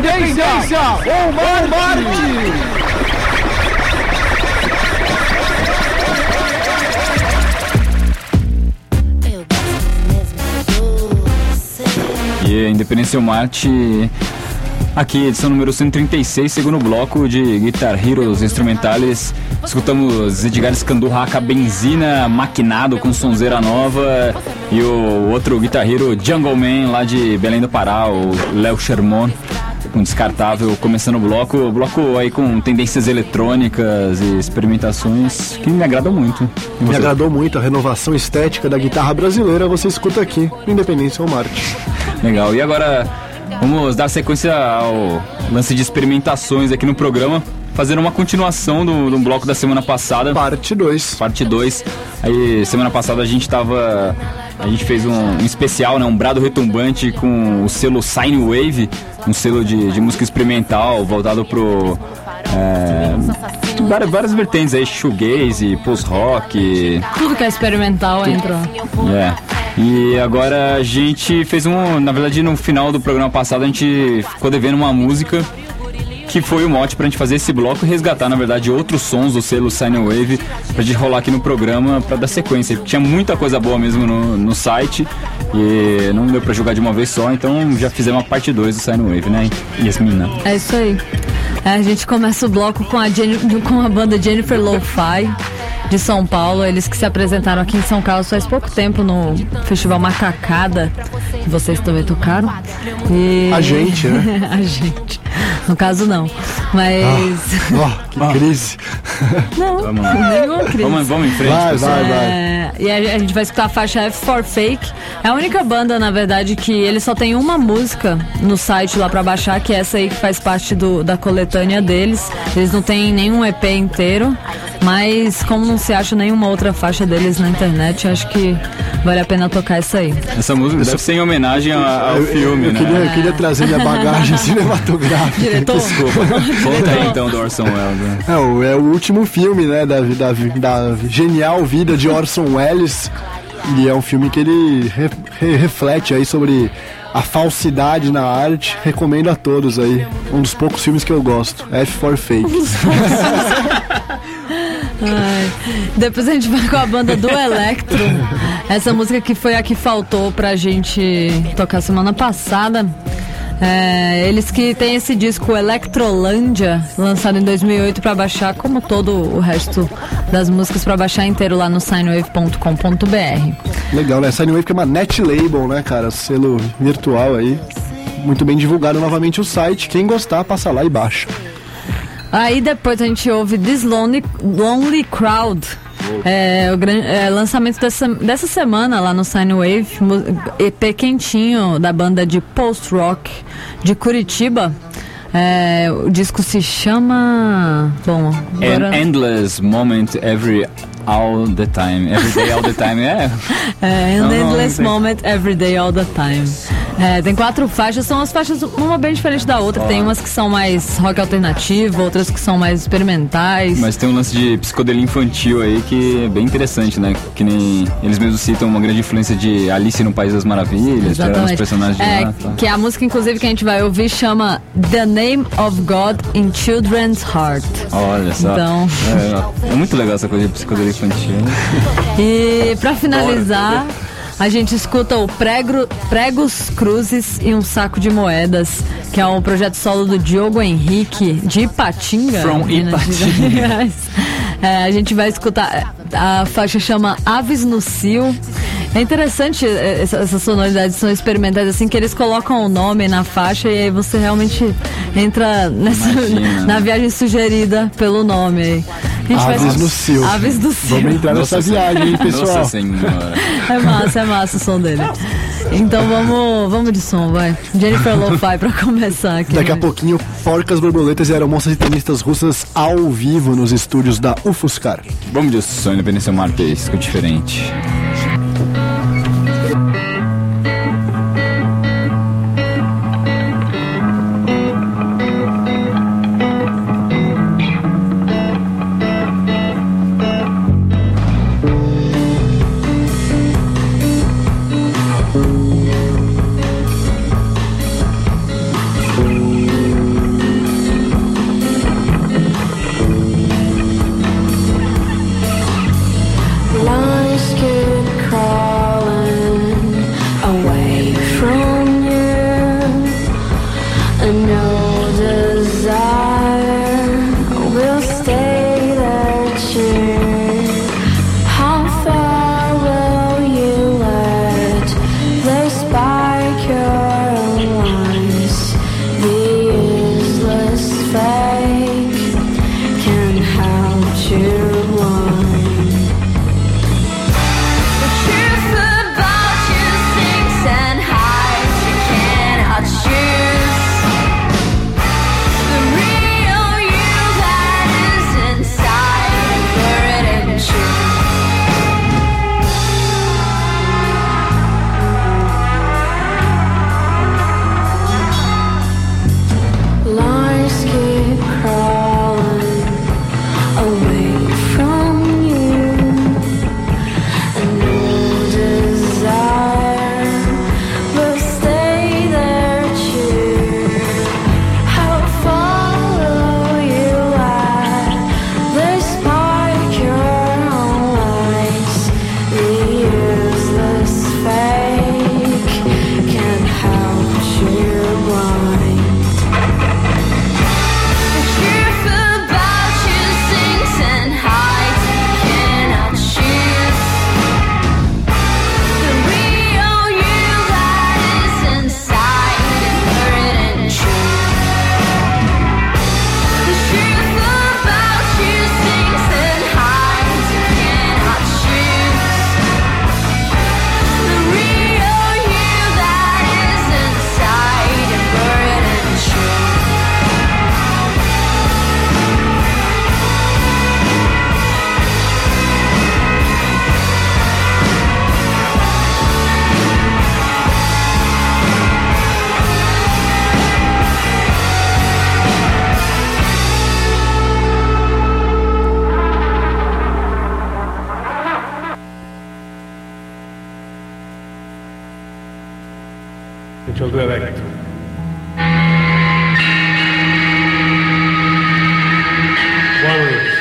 Independência ou Marte! E Independência ou Marte, aqui edição número 136, segundo bloco de Guitar Heroes instrumentales. Escutamos Edgar Scandurraca Benzina, maquinado com sonzeira nova, e o outro Guitar Hero Jungle Man lá de Belém do Pará, o Léo Sherman, um descartável, começando o bloco aí com tendências eletrônicas e experimentações que me agradam muito. Me agradou muito a renovação estética da guitarra brasileira, você escuta aqui, Independência ou Marte. Legal, e agora vamos dar sequência ao lance de experimentações aqui no programa, fazendo uma continuação do bloco da semana passada. Parte 2. Aí, semana passada a gente fez um especial, né, um brado retumbante com o selo Sine Wave, um selo de música experimental voltado pro... várias vertentes aí, shoegaze, post-rock... Tudo que é experimental entrou. E agora a gente fez na verdade no final do programa passado a gente ficou devendo uma música que foi o mote pra gente fazer esse bloco e resgatar, na verdade, outros sons do selo Sine Wave pra gente rolar aqui no programa pra dar sequência. Tinha muita coisa boa mesmo no site e não deu pra jogar de uma vez só, então já fizemos a parte 2 do Sine Wave, né, Yasmina? É isso aí. A gente começa o bloco com a banda Jennifer Lo-Fi de São Paulo, eles que se apresentaram aqui em São Carlos faz pouco tempo no Festival Macacada, que vocês também tocaram. E... A gente, né? A gente. No caso, não. Mas... que crise. Não, nenhuma crise. Vamos em frente. Vai. E a gente vai escutar a faixa F for Fake. É a única banda, na verdade, que ele só tem uma música no site lá pra baixar, que é essa aí que faz parte da coletânea deles. Eles não têm nenhum EP inteiro, mas como não se acha nenhuma outra faixa deles na internet, acho que vale a pena tocar essa aí. Essa música deve ser em homenagem ao filme, eu queria trazer minha bagagem cinematográfica. Diretor? Desculpa. Conta aí então do Orson Welles. Né? É o último filme, né, da genial vida de Orson Welles. E é um filme que ele reflete aí sobre a falsidade na arte. Recomendo a todos aí. Um dos poucos filmes que eu gosto. F for Fake. Depois a gente vai com a banda do Electro. Essa música que foi a que faltou pra gente tocar semana passada. Eles que tem esse disco Electrolândia, lançado em 2008 pra baixar, como todo o resto das músicas, pra baixar inteiro lá no sinewave.com.br. Legal, né? Sinewave que é uma net label, né, cara? Selo virtual aí. Muito bem divulgado novamente o site. Quem gostar, passa lá e baixa. Aí depois a gente ouve This Lonely Crowd. O lançamento dessa semana lá no Sine Wave, EP quentinho da banda de post-rock de Curitiba. O disco se chama... Bom, agora... An Endless Moment All the Time. Every Day All the Time. An Endless Moment Every Day All the Time. Tem 4 faixas, são as faixas uma bem diferente da outra. Tem umas que são mais rock alternativo, outras que são mais experimentais. Mas tem um lance de psicodelia infantil aí que é bem interessante, né? Que nem eles mesmos citam uma grande influência de Alice no País das Maravilhas, que eram os personagens de lá. Tá? Que a música, inclusive, que a gente vai ouvir chama The Name of God in Children's Heart. Olha só. Então... É muito legal essa coisa de psicodelia infantil. E pra finalizar... A gente escuta o Pregos, Cruzes e um Saco de Moedas, que é um projeto solo do Diogo Henrique, de Ipatinga. From Ipatinga. A gente vai escutar, a faixa chama Aves no Cio. É interessante, essas sonoridades são experimentais, assim, que eles colocam o nome na faixa e aí você realmente entra na viagem sugerida pelo nome aí. Aves no Cio. Aves do Cio. Vamos entrar nessa viagem, hein, pessoal? Nossa senhora. É massa o som dele. Então vamos de som, vai. Jennifer Lo-Fi pra começar aqui. Daqui a pouquinho, Porcas, Borboletas e Aeromoças e Tenistas Russas ao vivo nos estúdios da UFSCar. Vamos de som, Independência Marte, isso é diferente. Deixa eu ver o Electro. Boa noite.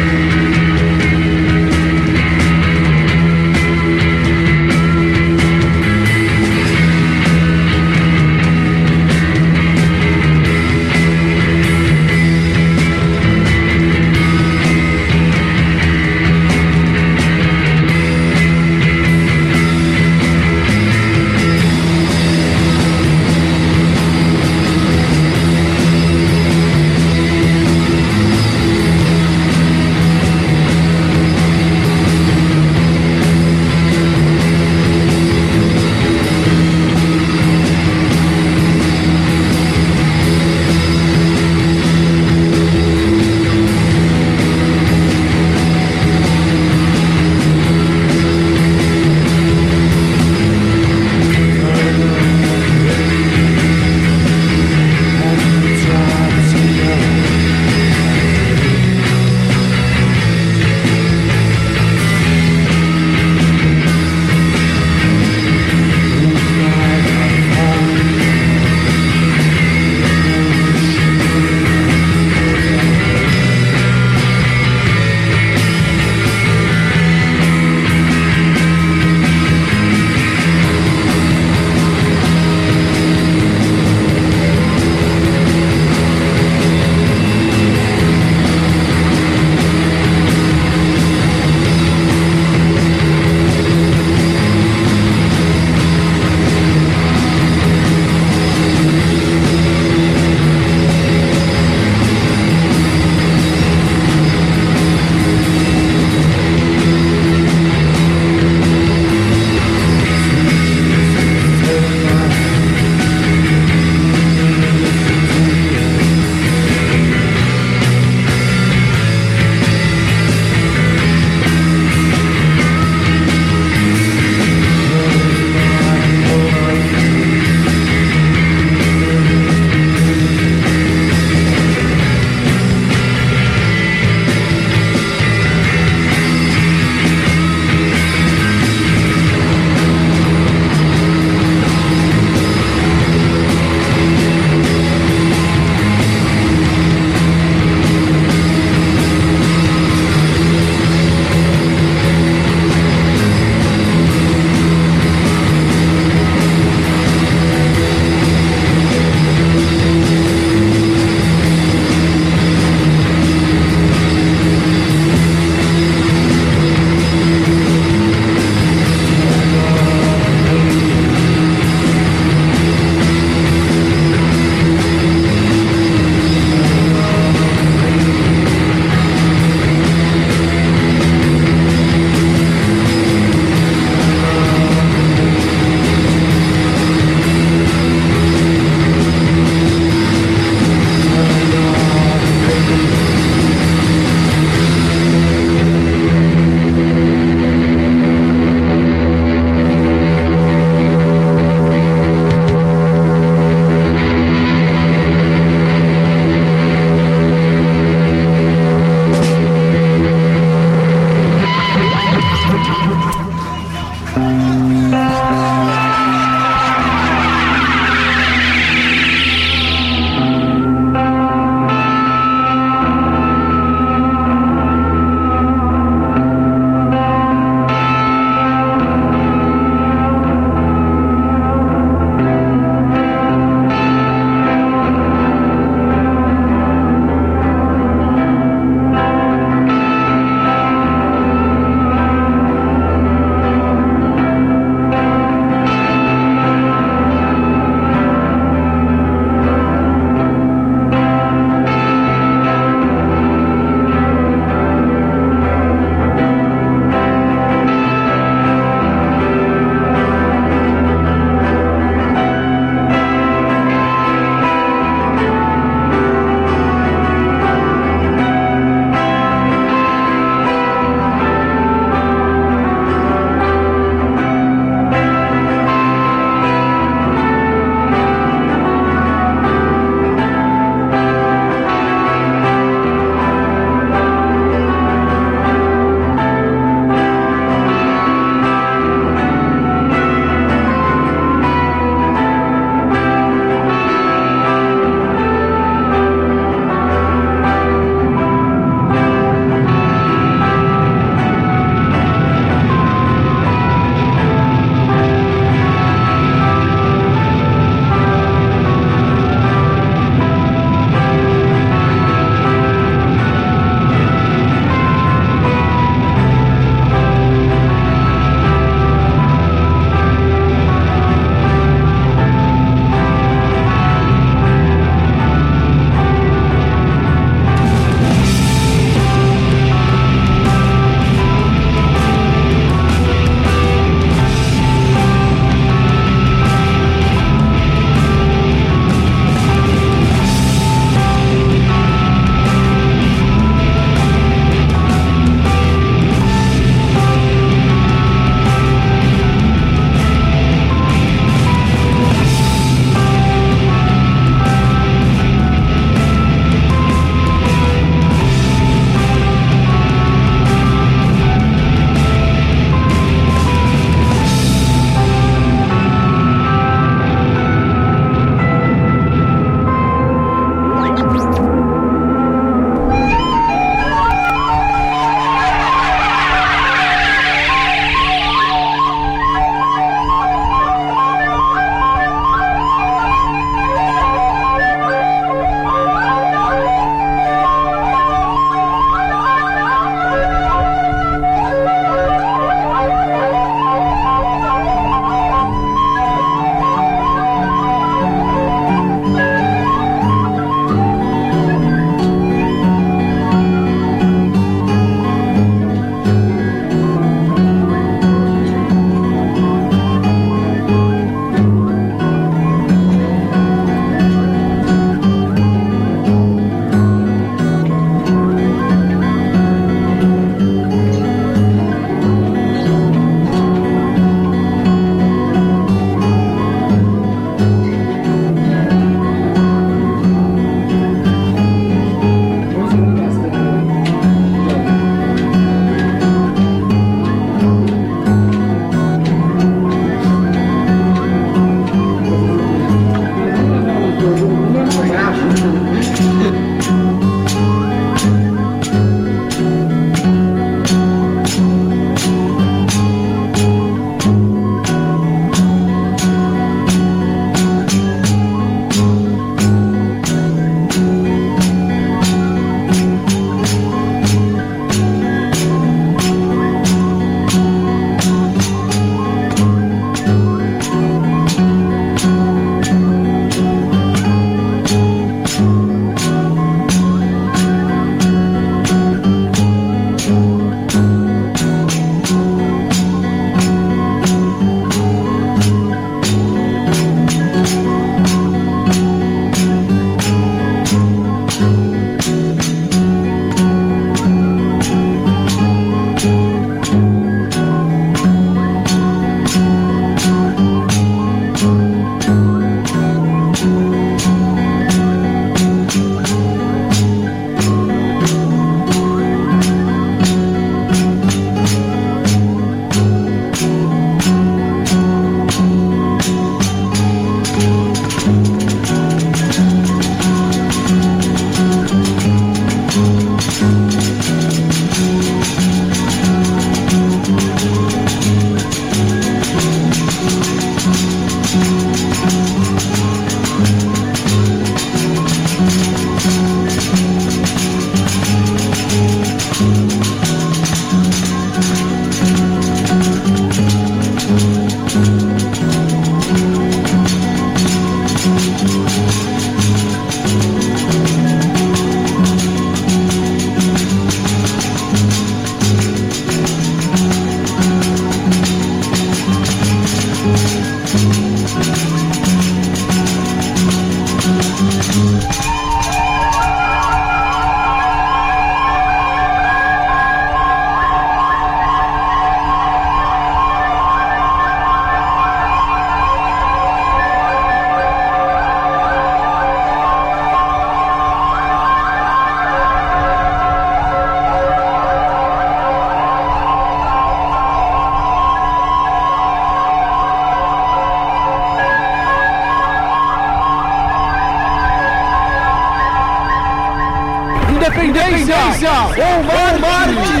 ou Marte.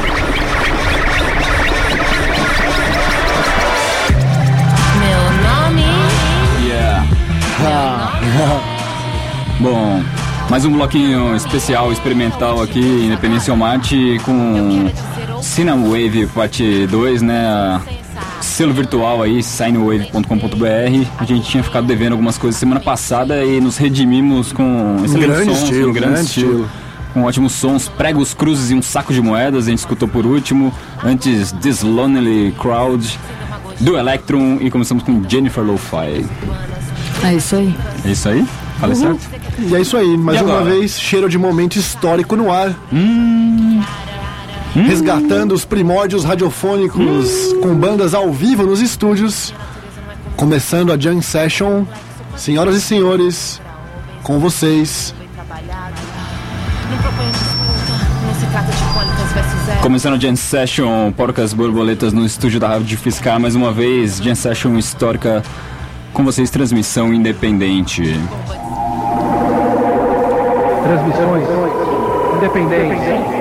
Meu nome. Bom, mais um bloquinho especial, experimental aqui, Independência ou Marte, com Cinema Wave parte 2, né? Selo virtual aí, signwave.com.br. A gente tinha ficado devendo algumas coisas semana passada e nos redimimos com excelentes sons, um grande estilo. Com ótimos sons, pregos, cruzes e um saco de moedas. A gente escutou por último, antes This Lonely Crowd, do Electron, e começamos com Jennifer Lo-Fi. É isso aí. É isso aí? Falei certo? E é isso aí, mais uma vez, cheiro de momento histórico no ar. Resgatando os primórdios radiofônicos com bandas ao vivo nos estúdios. Começando a Jam Session. Senhoras e senhores, com vocês. Começando a Jam Session, Porcas Borboletas no estúdio da Rádio Fiscal. Mais uma vez, Jam Session histórica com vocês, transmissão independente. Transmissões independentes.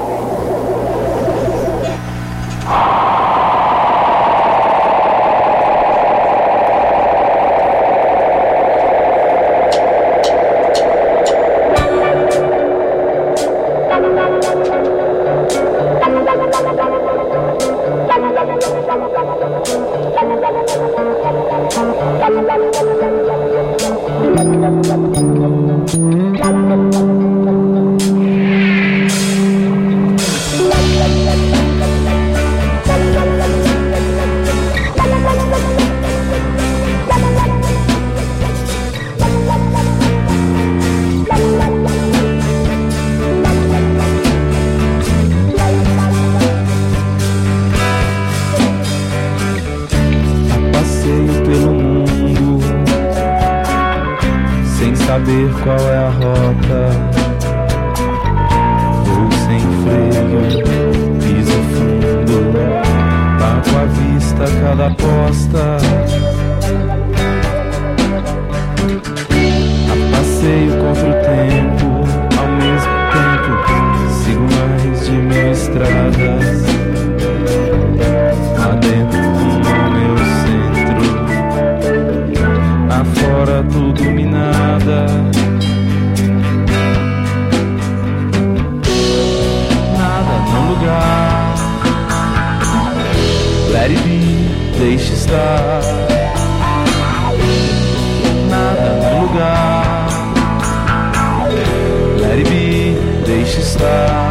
Qual é a rota? Vou sem freio, piso fundo, pago à vista cada aposta. A passeio contra o tempo, ao mesmo tempo sigo mais de 1000 estradas. Adentro ao meu centro, afora tudo minada. Let it be, deixe estar. Nada no lugar. Let it be, deixe estar.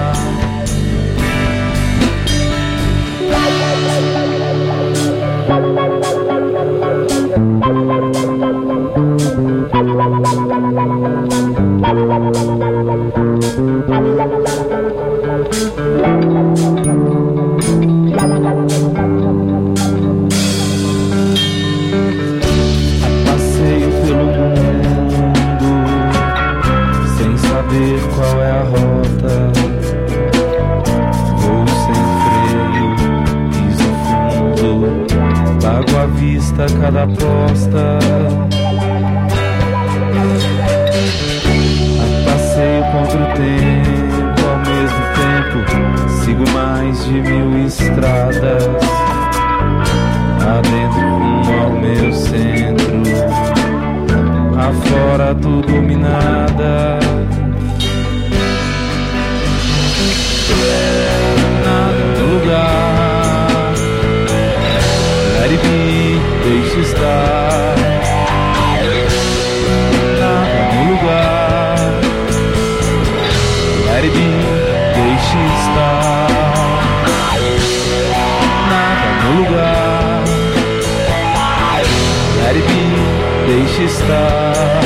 Passeio pelo mundo sem saber qual é a rota. Vou sem freio, piso fundo, pago à vista cada aposta. Passeio contra o tempo, ao mesmo tempo sigo mais de 1000 estradas. Adentro rumo ao meu centro, afora tudo minada. Nada no lugar. Let it be, deixe estar. Nada no lugar. Let it be, deixe estar. Nada no lugar. Let it be, deixe estar.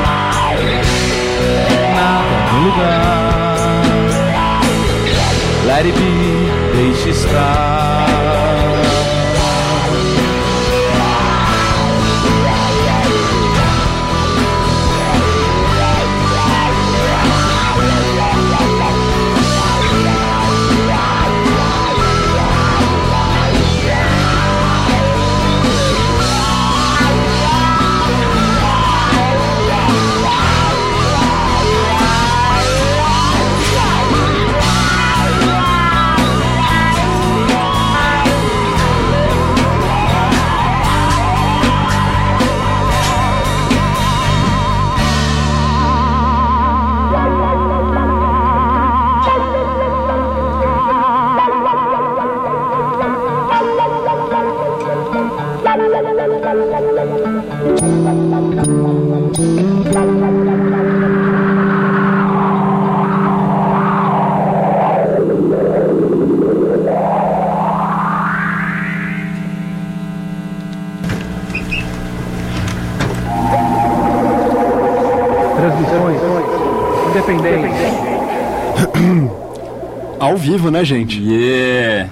Nada no lugar. Let it be, deixe estar. Independente. Ao vivo, né, gente? Yeah!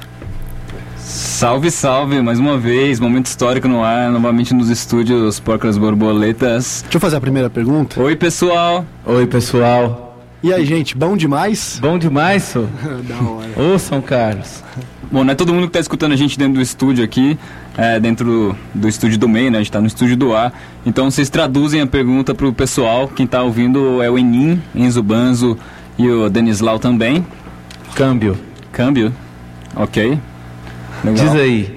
Salve, salve, mais uma vez, momento histórico no ar, novamente nos estúdios Porcas Borboletas. Deixa eu fazer a primeira pergunta. Oi, pessoal. Oi, pessoal. E aí, gente, bom demais? Bom demais, só? Da hora. Ô, São Carlos. Bom, não é todo mundo que tá escutando a gente dentro do estúdio aqui, dentro do estúdio do meio, né? A gente tá no estúdio do ar. Então vocês traduzem a pergunta pro pessoal. Quem tá ouvindo é o Enin, Enzo Banzo e o Denislau também. Câmbio. Câmbio? Ok. Legal. Diz aí.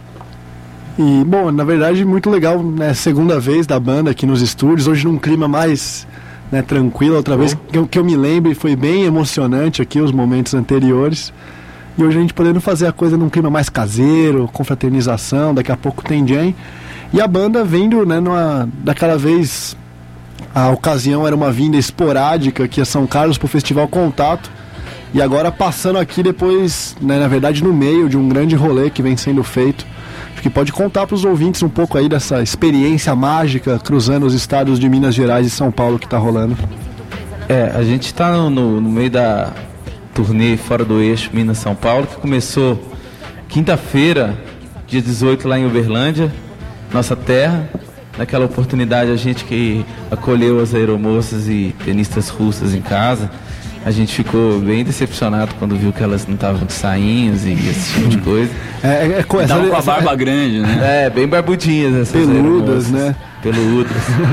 E, bom, na verdade, muito legal, né? Segunda vez da banda aqui nos estúdios, hoje num clima mais, né, tranquilo. Outra vez que eu me lembro, foi bem emocionante aqui os momentos anteriores. E hoje a gente podendo fazer a coisa num clima mais caseiro, confraternização, daqui a pouco tem jam. E a banda vindo, né, daquela vez, a ocasião era uma vinda esporádica aqui a São Carlos pro Festival Contato. E agora passando aqui depois, né, na verdade no meio de um grande rolê que vem sendo feito. Acho que pode contar para os ouvintes um pouco aí dessa experiência mágica cruzando os estados de Minas Gerais e São Paulo que está rolando. A gente está no meio da turnê Fora do Eixo Minas-São Paulo, que começou quinta-feira, dia 18, lá em Uberlândia, nossa terra. Naquela oportunidade, a gente que acolheu as aeromoças e tenistas russas em casa, a gente ficou bem decepcionado quando viu que elas não estavam de sainhas e esse tipo de coisa. Estavam com a barba grande, né? Bem barbudinhas essas peludas, né? Peludas.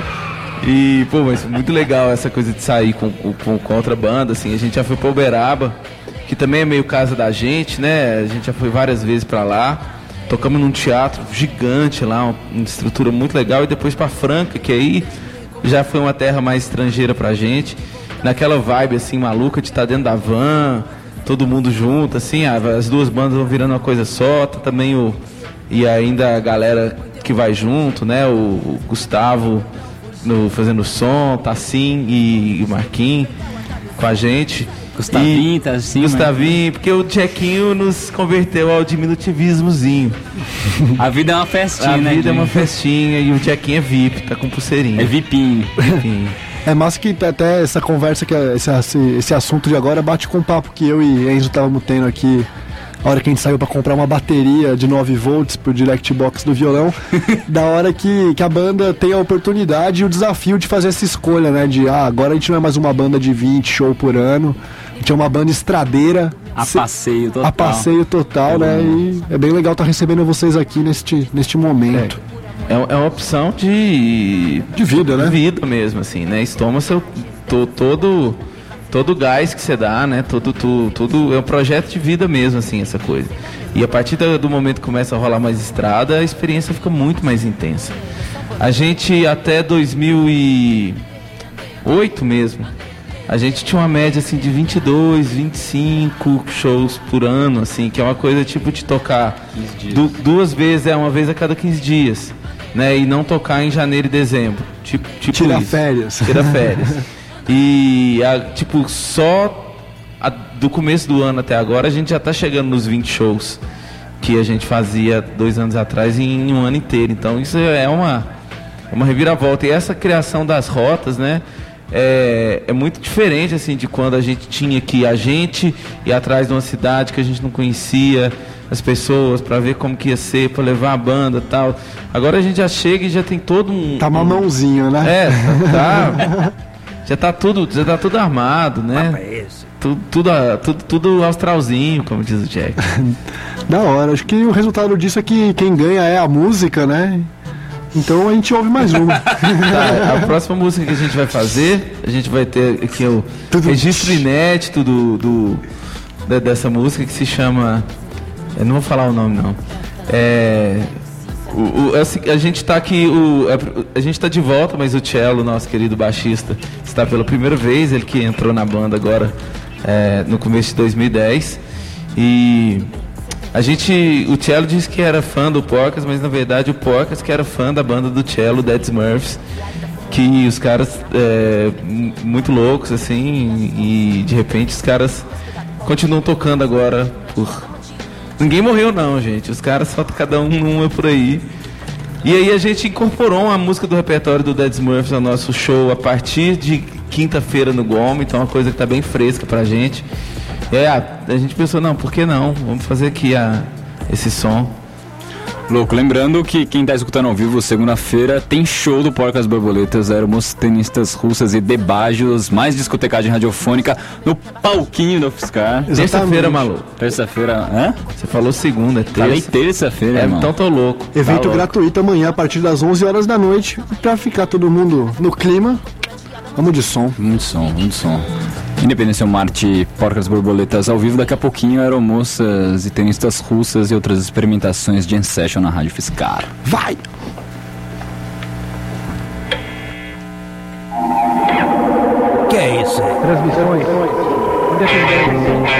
E, pô, mas muito legal essa coisa de sair com outra banda, assim. A gente já foi pra Uberaba, que também é meio casa da gente, né? A gente já foi várias vezes pra lá. Tocamos num teatro gigante lá, uma estrutura muito legal. E depois pra Franca, que aí já foi uma terra mais estrangeira pra gente. Naquela vibe, assim, maluca de estar dentro da van, todo mundo junto, assim, as duas bandas vão virando uma coisa só, tá também e ainda a galera que vai junto, né, o Gustavo fazendo som, Tassim e o Marquinhos com a gente. Gustavinho, Tassim. Gustavinho, porque o Jequinho nos converteu ao diminutivismozinho. A vida é uma festinha, né? A vida é uma festinha e o Jequinho é VIP, tá com pulseirinha. É VIPinho. É massa que até essa conversa, esse assunto de agora bate com o papo que eu e Enzo estávamos tendo aqui a hora que a gente saiu para comprar uma bateria de 9 volts pro direct box do violão. Da hora que a banda tem a oportunidade e o desafio de fazer essa escolha, né? De agora a gente não é mais uma banda de 20 shows por ano, a gente é uma banda estradeira. A passeio total. A passeio total, né? E é bem legal estar recebendo vocês aqui neste momento. É uma opção de vida, né? De vida mesmo, assim, né? Toma todo o gás que você dá, né? Tudo é um projeto de vida mesmo, assim, essa coisa. E a partir do momento que começa a rolar mais estrada, a experiência fica muito mais intensa. A gente, até 2008 mesmo, a gente tinha uma média, assim, de 22, 25 shows por ano, assim, que é uma coisa tipo de tocar duas vezes, uma vez a cada 15 dias. Né, e não tocar em janeiro e dezembro. Tipo Tira isso. férias. Tira férias. E, do começo do ano até agora, a gente já está chegando nos 20 shows que a gente fazia 2 anos atrás em um ano inteiro. Então, isso é uma reviravolta. E essa criação das rotas, né, é muito diferente, assim, de quando a gente tinha que ir atrás de uma cidade que a gente não conhecia, as pessoas, para ver como que ia ser, para levar a banda e tal. Agora a gente já chega e já tem todo um... Tá uma mãozinha, né? Já tá tudo armado, né? Tudo australzinho, como diz o Jack. Da hora, acho que o resultado disso é que quem ganha é a música, né? Então a gente ouve mais uma. A próxima música que a gente vai fazer, a gente vai ter aqui o registro inédito dessa música, que se chama... Eu não vou falar o nome, não. A gente está aqui, a gente está de volta, mas o Cello, nosso querido baixista, está pela primeira vez. Ele que entrou na banda agora no começo de 2010. E o Cello disse que era fã do Porcas, mas na verdade o Porcas que era fã da banda do Cello, Dead Smurfs, que os caras muito loucos, assim, e de repente os caras continuam tocando agora por... Ninguém morreu não, gente. Os caras só cada um é por aí. E aí a gente incorporou uma música do repertório do Dead Smurfs ao nosso show a partir quinta-feira no Gomes, então é uma coisa que tá bem fresca pra gente. E aí, a gente pensou, não, por que não? Vamos fazer aqui esse som. Louco, lembrando que quem tá escutando ao vivo, segunda-feira, tem show do Porcas Borboletas, Aeromos Tenistas Russas e Debajos, mais discotecagem radiofônica no palquinho do UFSCar. Terça-feira, maluco. Terça-feira, hã? Você falou segunda, é terça. Falei terça-feira, irmão. Então tô louco. Evento gratuito amanhã a partir das 11 horas da noite, pra ficar todo mundo no clima. Vamos de som. Muito som. Independência Marte, Porcas Borboletas ao vivo, daqui a pouquinho aeromoças e tenistas russas e outras experimentações de Jam Session na Rádio Fiscar. Vai! Que é isso? Transmissões independentes.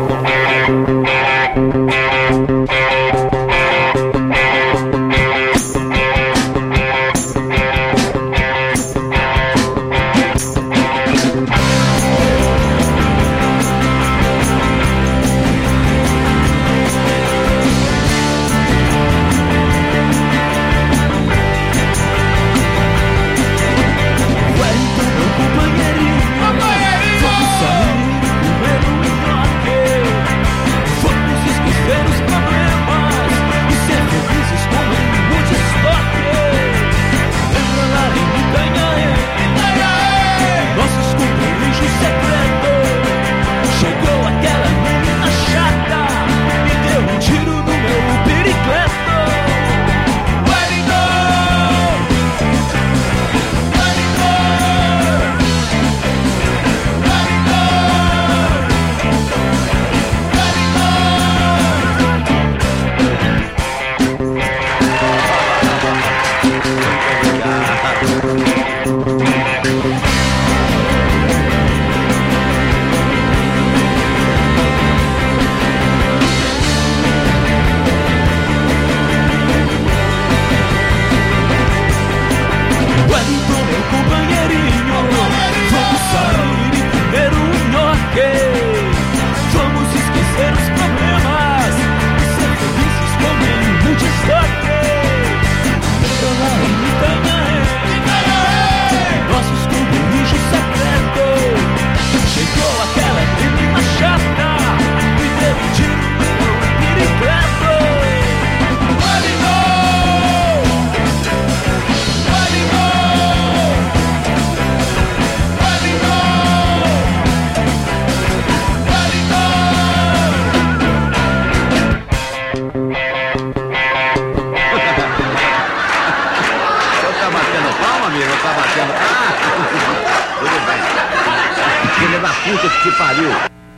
Puta que pariu.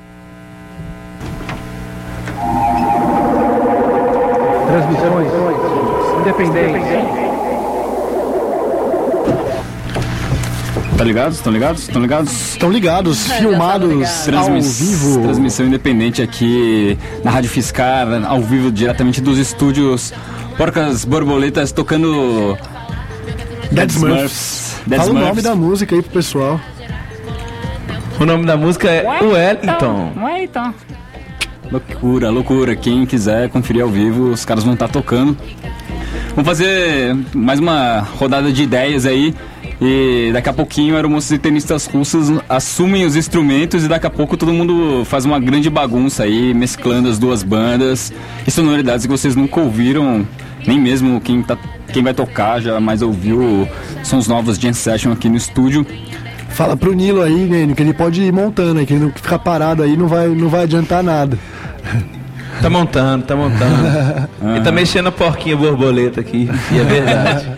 Transmissões independentes. Tá ligados? Estão ligados? Estão ligados? Estão ligados, filmados ao vivo. Transmissão independente aqui na Rádio Fiscar, ao vivo, diretamente dos estúdios Porcas Borboletas, tocando Dead Smurfs. Fala o nome da música aí pro pessoal. O nome da música é Wellington. Loucura. Quem quiser conferir ao vivo, os caras vão estar tocando. Vamos fazer mais uma rodada de ideias aí. E daqui a pouquinho aeromoças e tenistas russos assumem os instrumentos e daqui a pouco todo mundo faz uma grande bagunça aí, mesclando as duas bandas e sonoridades que vocês nunca ouviram, nem mesmo quem vai tocar já mais ouviu sons novos de Jam Session aqui no estúdio. Fala pro Nilo aí, Nene, que ele pode ir montando aí, que ele não ficar parado aí não vai adiantar nada. Tá montando. Ele tá mexendo a porquinha borboleta aqui, e é verdade.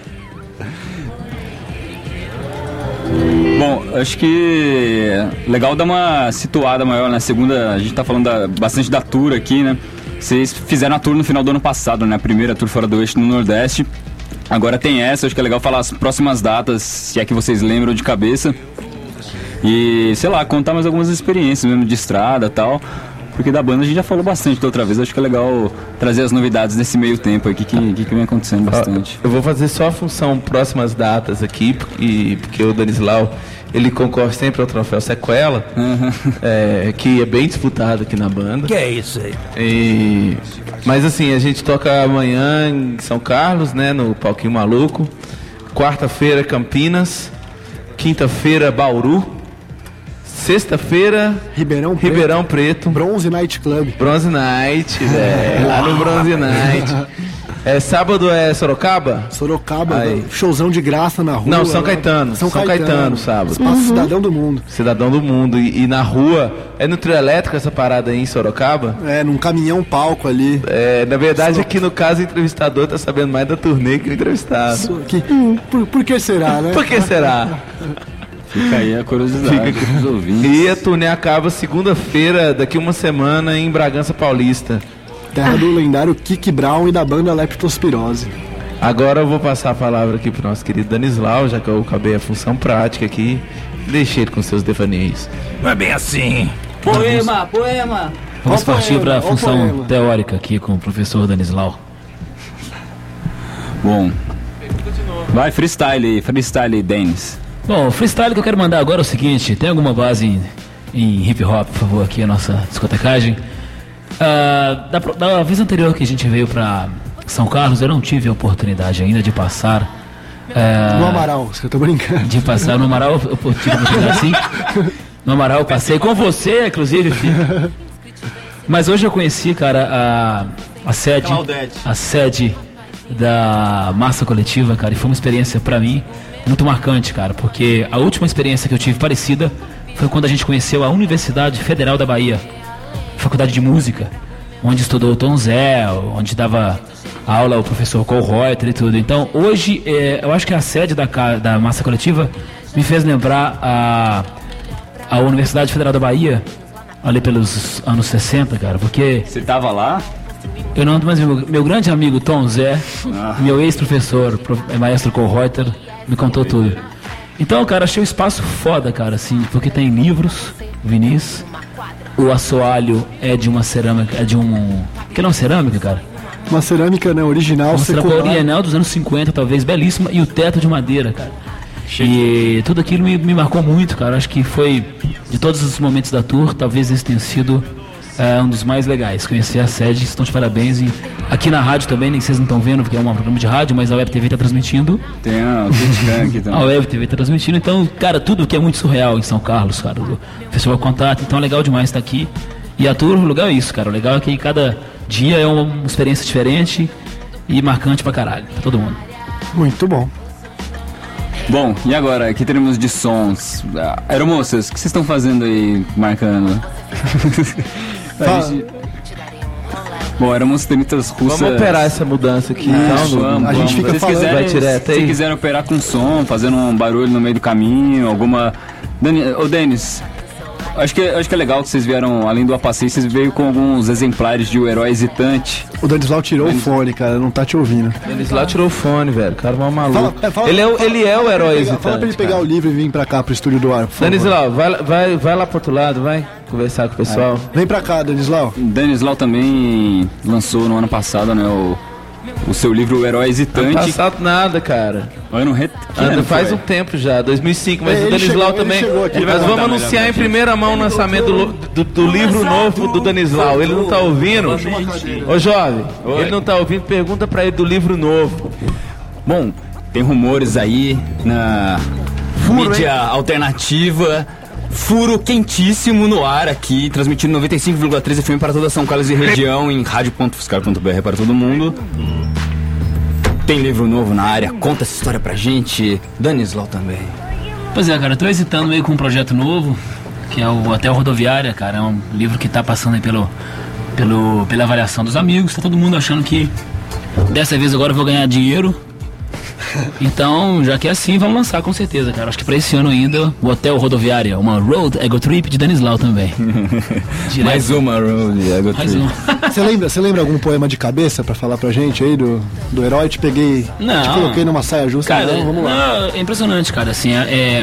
Bom, acho que legal dar uma situada maior na segunda. A gente tá falando bastante da tour aqui, né? Vocês fizeram a tour no final do ano passado, né? A primeira tour fora do eixo no Nordeste. Agora tem essa, acho que é legal falar as próximas datas, se é que vocês lembram de cabeça. E, sei lá, contar mais algumas experiências mesmo de estrada e tal. Porque da banda a gente já falou bastante da outra vez. Acho que é legal trazer as novidades nesse meio tempo aqui que vem acontecendo bastante. Eu vou fazer só a função próximas datas aqui, porque o Danislau, ele concorre sempre ao troféu Sequela, que é bem disputado aqui na banda. Que é isso aí? Mas assim, a gente toca amanhã em São Carlos, né, no Palquinho Maluco. Quarta-feira, Campinas. Quinta-feira, Bauru. Sexta-feira, Ribeirão Preto. Bronze Night Club. Bronze Night, velho. Lá no Bronze Night. Sábado é Sorocaba? Sorocaba, showzão de graça na rua. Não, São Caetano. São Caetano, sábado. Espaço Cidadão do Mundo. Cidadão do Mundo. E na rua, é no trio elétrico essa parada aí em Sorocaba? Num caminhão palco ali. Na verdade, aqui no caso, o entrevistador tá sabendo mais da turnê que o entrevistado. Por que será, né? Por que será? Fica aí a curiosidade dos ouvintes. E a turnê acaba segunda-feira, daqui uma semana, em Bragança Paulista. Terra do lendário Kiki Brown e da banda Leptospirose. Agora eu vou passar a palavra aqui pro nosso querido Danislau, já que eu acabei a função prática aqui. Deixei ele com seus devaneios. Não é bem assim. Poema. Vamos partir para a função teórica aqui com o professor Danislau. Bom, vai freestyle aí, Denis. Bom, o freestyle que eu quero mandar agora é o seguinte: tem alguma base em hip hop, por favor, aqui a nossa discotecagem? Da vez anterior que a gente veio para São Carlos, eu não tive a oportunidade ainda de passar. No Amaral, você tá brincando? De passar no Amaral, eu tive uma oportunidade assim. No Amaral, eu passei com você, inclusive, filho. Mas hoje eu conheci, cara, a sede da Massa Coletiva, cara, e foi uma experiência pra mim muito marcante, cara, porque a última experiência que eu tive parecida foi quando a gente conheceu a Universidade Federal da Bahia, Faculdade de Música, onde estudou o Tom Zé, onde dava aula o professor Cole Reuter e tudo. Então, hoje, eu acho que a sede da Massa Coletiva me fez lembrar a Universidade Federal da Bahia, ali pelos anos 60, cara, porque... Você tava lá? Eu não, mas meu grande amigo Tom Zé, meu ex-professor, maestro Cole Reuter, me contou tudo. Então, cara, achei o espaço foda, cara, assim, porque tem livros, vinis, o assoalho é de uma cerâmica, que não é cerâmica, cara? Uma cerâmica, né, original, uma secular. Uma original dos anos 50, talvez, belíssima, e o teto de madeira, cara. E tudo aquilo me marcou muito, cara. Acho que foi, de todos os momentos da tour, talvez esse tenha sido um dos mais legais. Conhecer a sede, estão de parabéns. E aqui na rádio também, nem vocês não estão vendo, porque é um programa de rádio, mas a Web TV está transmitindo. Tem a aqui também. A Web TV está transmitindo. Então, cara, tudo que é muito surreal em São Carlos, cara. O Festival Contato, então é legal demais estar aqui. E a tour, o legal é isso, cara. O legal é que cada dia é uma experiência diferente e marcante pra caralho, pra todo mundo. Muito bom. Bom, e agora, aqui teremos de sons. Aeromoças, o que vocês estão fazendo aí, marcando? Bom, Aeromoças Tenitas Russas. Vamos operar essa mudança aqui. A gente fica falando. Vai direto aí. Se quiserem operar com som, fazendo um barulho no meio do caminho, alguma... Denis, acho que é legal que vocês vieram, além do Apacei, vocês veio com alguns exemplares de O Herói Hesitante. O Danislau tirou o fone, cara, não tá te ouvindo. O Danislau tirou o fone, velho, cara, mal maluco. Ele é o Herói Hesitante. Fala pra ele pegar o livro e vir pra cá, pro estúdio do ar, por favor. Danislau, vai lá pro outro lado, vai conversar com o pessoal. Vem pra cá, Danislau. Danislau também lançou no ano passado, né, o seu livro O Herói Hesitante. Não passado nada, cara. Faz um tempo já, 2005, mas o Danislau também. Nós vamos anunciar em primeira mão o lançamento do livro novo do Danislau. Ele não tá ouvindo? Ô jovem, ele não tá ouvindo? Pergunta pra ele do livro novo. Bom, tem rumores aí na mídia alternativa. Furo quentíssimo no ar aqui, transmitindo 95,3 FM para toda São Carlos e região, em radio.fiscar.br para todo mundo. Tem livro novo na área, conta essa história pra gente. Danislau também. Pois é, cara, eu tô hesitando meio com um projeto novo, que é o Hotel Rodoviária, cara. É um livro que tá passando aí pela avaliação dos amigos. Tá todo mundo achando que dessa vez agora eu vou ganhar dinheiro. Então, já que é assim, vamos lançar com certeza, cara. Acho que pra esse ano ainda, o Hotel Rodoviária, uma Road Ego Trip de Danislau também. Mais uma Road Ego Trip. Você lembra algum poema de cabeça pra falar pra gente aí do herói? Te peguei, te coloquei numa saia justa, cara, vamos lá. É impressionante, cara, assim,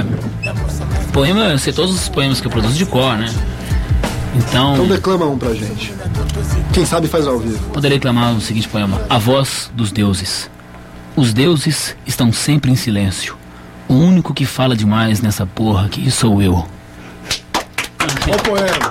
poema, eu sei todos os poemas que eu produzo de cor, né? Então declama um pra gente. Quem sabe faz ao vivo. Poderia declamar o seguinte poema: A Voz dos Deuses. Os deuses estão sempre em silêncio. O único que fala demais nessa porra aqui sou eu. Qual poema?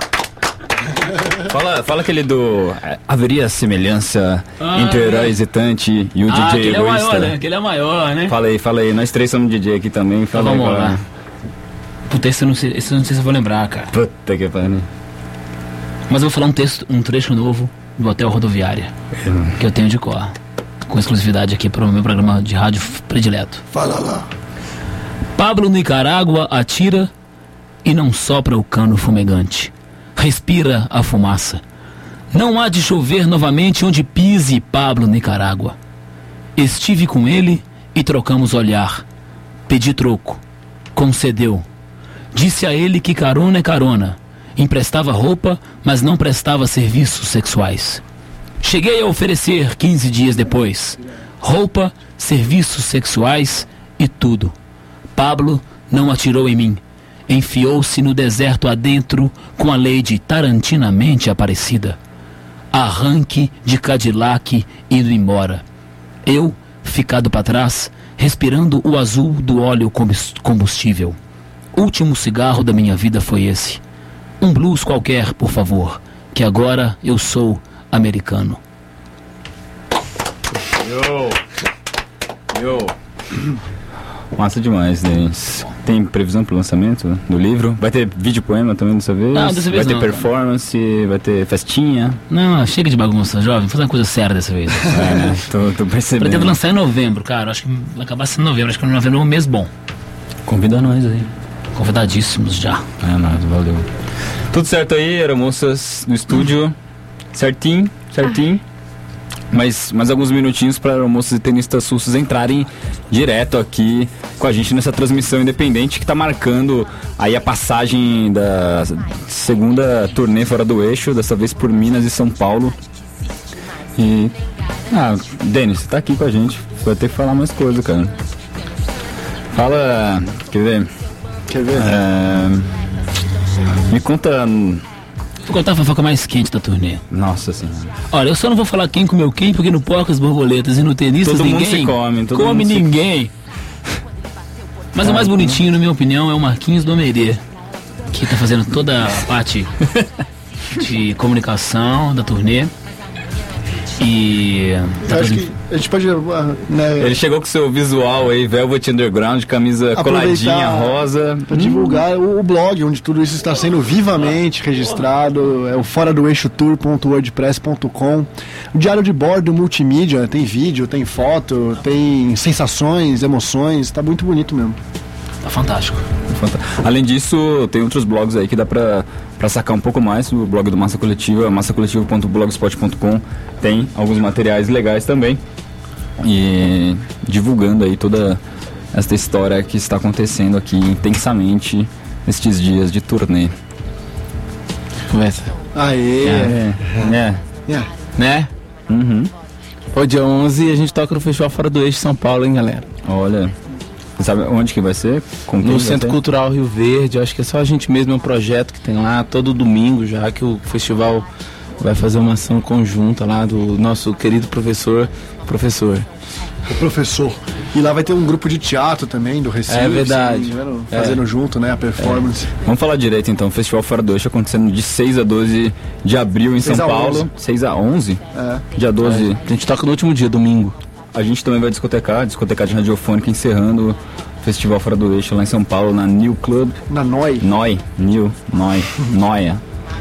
Fala aquele do... Haveria semelhança entre o Herói Hesitante e o DJ Egoísta. Aquele é maior, né? Fala aí. Nós três somos DJ aqui também. Então vamos lá. Puta, esse eu não sei se eu vou lembrar, cara. Puta que pariu. Mas eu vou falar um trecho novo do Hotel Rodoviária, que eu tenho de cor, com exclusividade aqui para o meu programa de rádio predileto. Fala lá. Pablo Nicarágua atira e não sopra o cano fumegante. Respira a fumaça. Não há de chover novamente onde pise Pablo Nicarágua. Estive com ele e trocamos olhar. Pedi troco. Concedeu. Disse a ele que carona é carona. Emprestava roupa, mas não prestava serviços sexuais. Cheguei a oferecer 15 dias depois. Roupa, serviços sexuais e tudo. Pablo não atirou em mim. Enfiou-se no deserto adentro com a lady tarantinamente aparecida. Arranque de Cadillac indo embora. Eu, ficado para trás, respirando o azul do óleo combustível. Último cigarro da minha vida foi esse. Um blues qualquer, por favor, que agora eu sou americano. Yo. Massa demais, Denis. Tem previsão pro lançamento do livro? Vai ter vídeo poema também dessa vez? Não, dessa vez vai não, ter performance, vai ter festinha. Não, chega de bagunça, jovem. Vou fazer uma coisa séria dessa vez. Né? Tô percebendo. Pretendo lançar em novembro, cara. Acho que vai acabar sendo novembro. Acho que novembro é um mês bom. Convida nós aí. Convidadíssimos já. Nada, valeu. Tudo certo aí, aeromoças no estúdio. Certinho. Mais alguns minutinhos para aeromoças e tenistas russos entrarem direto aqui com a gente nessa transmissão independente que está marcando aí a passagem da segunda turnê fora do eixo, dessa vez por Minas e São Paulo. E... Denis, você tá aqui com a gente, vai ter que falar mais coisa, cara. Fala... Quer ver? Me conta... Vou contar a fofoca mais quente da turnê. Nossa senhora. Olha, eu só não vou falar quem comeu quem, porque no Porcas Borboletas e no Tenistas todo ninguém mundo se come, ninguém. Mas o mais bonitinho, na minha opinião, é o Marquinhos do Amerê, que tá fazendo toda a parte de comunicação da turnê. E... acho que a gente pode... né, ele chegou com seu visual aí, Velvet Underground, camisa coladinha, rosa. Para divulgar o blog, onde tudo isso está sendo vivamente registrado. É o foradoeixotour.wordpress.com. O diário de bordo multimídia, tem vídeo, tem foto, tem sensações, emoções. Tá muito bonito mesmo. Tá fantástico. Além disso, tem outros blogs aí que dá pra sacar um pouco mais. O blog do Massa Coletiva, massacoletiva.blogspot.com, tem alguns materiais legais também. E divulgando aí toda esta história que está acontecendo aqui intensamente nestes dias de turnê. Começa. Aê! Né? Uhum. Hoje dia 11 a gente toca no Festival Fora do Eixo São Paulo, hein, galera? Olha... Você sabe onde que vai ser? No Centro Cultural Rio Verde. Acho que é só a gente mesmo, é um projeto que tem lá todo domingo, já que o festival vai fazer uma ação conjunta lá do nosso querido professor. O professor. E lá vai ter um grupo de teatro também do Recife. É verdade. Fazendo junto, né, a performance. Vamos falar direito então. O Festival Fora do Eixo acontecendo de 6 a 12 de abril em São Paulo. 6 a 11? Dia 12. A gente toca no último dia, domingo. A gente também vai discotecar de radiofônica, encerrando o Festival Fora do Eixo lá em São Paulo, na New Club. Na Noi. Noia.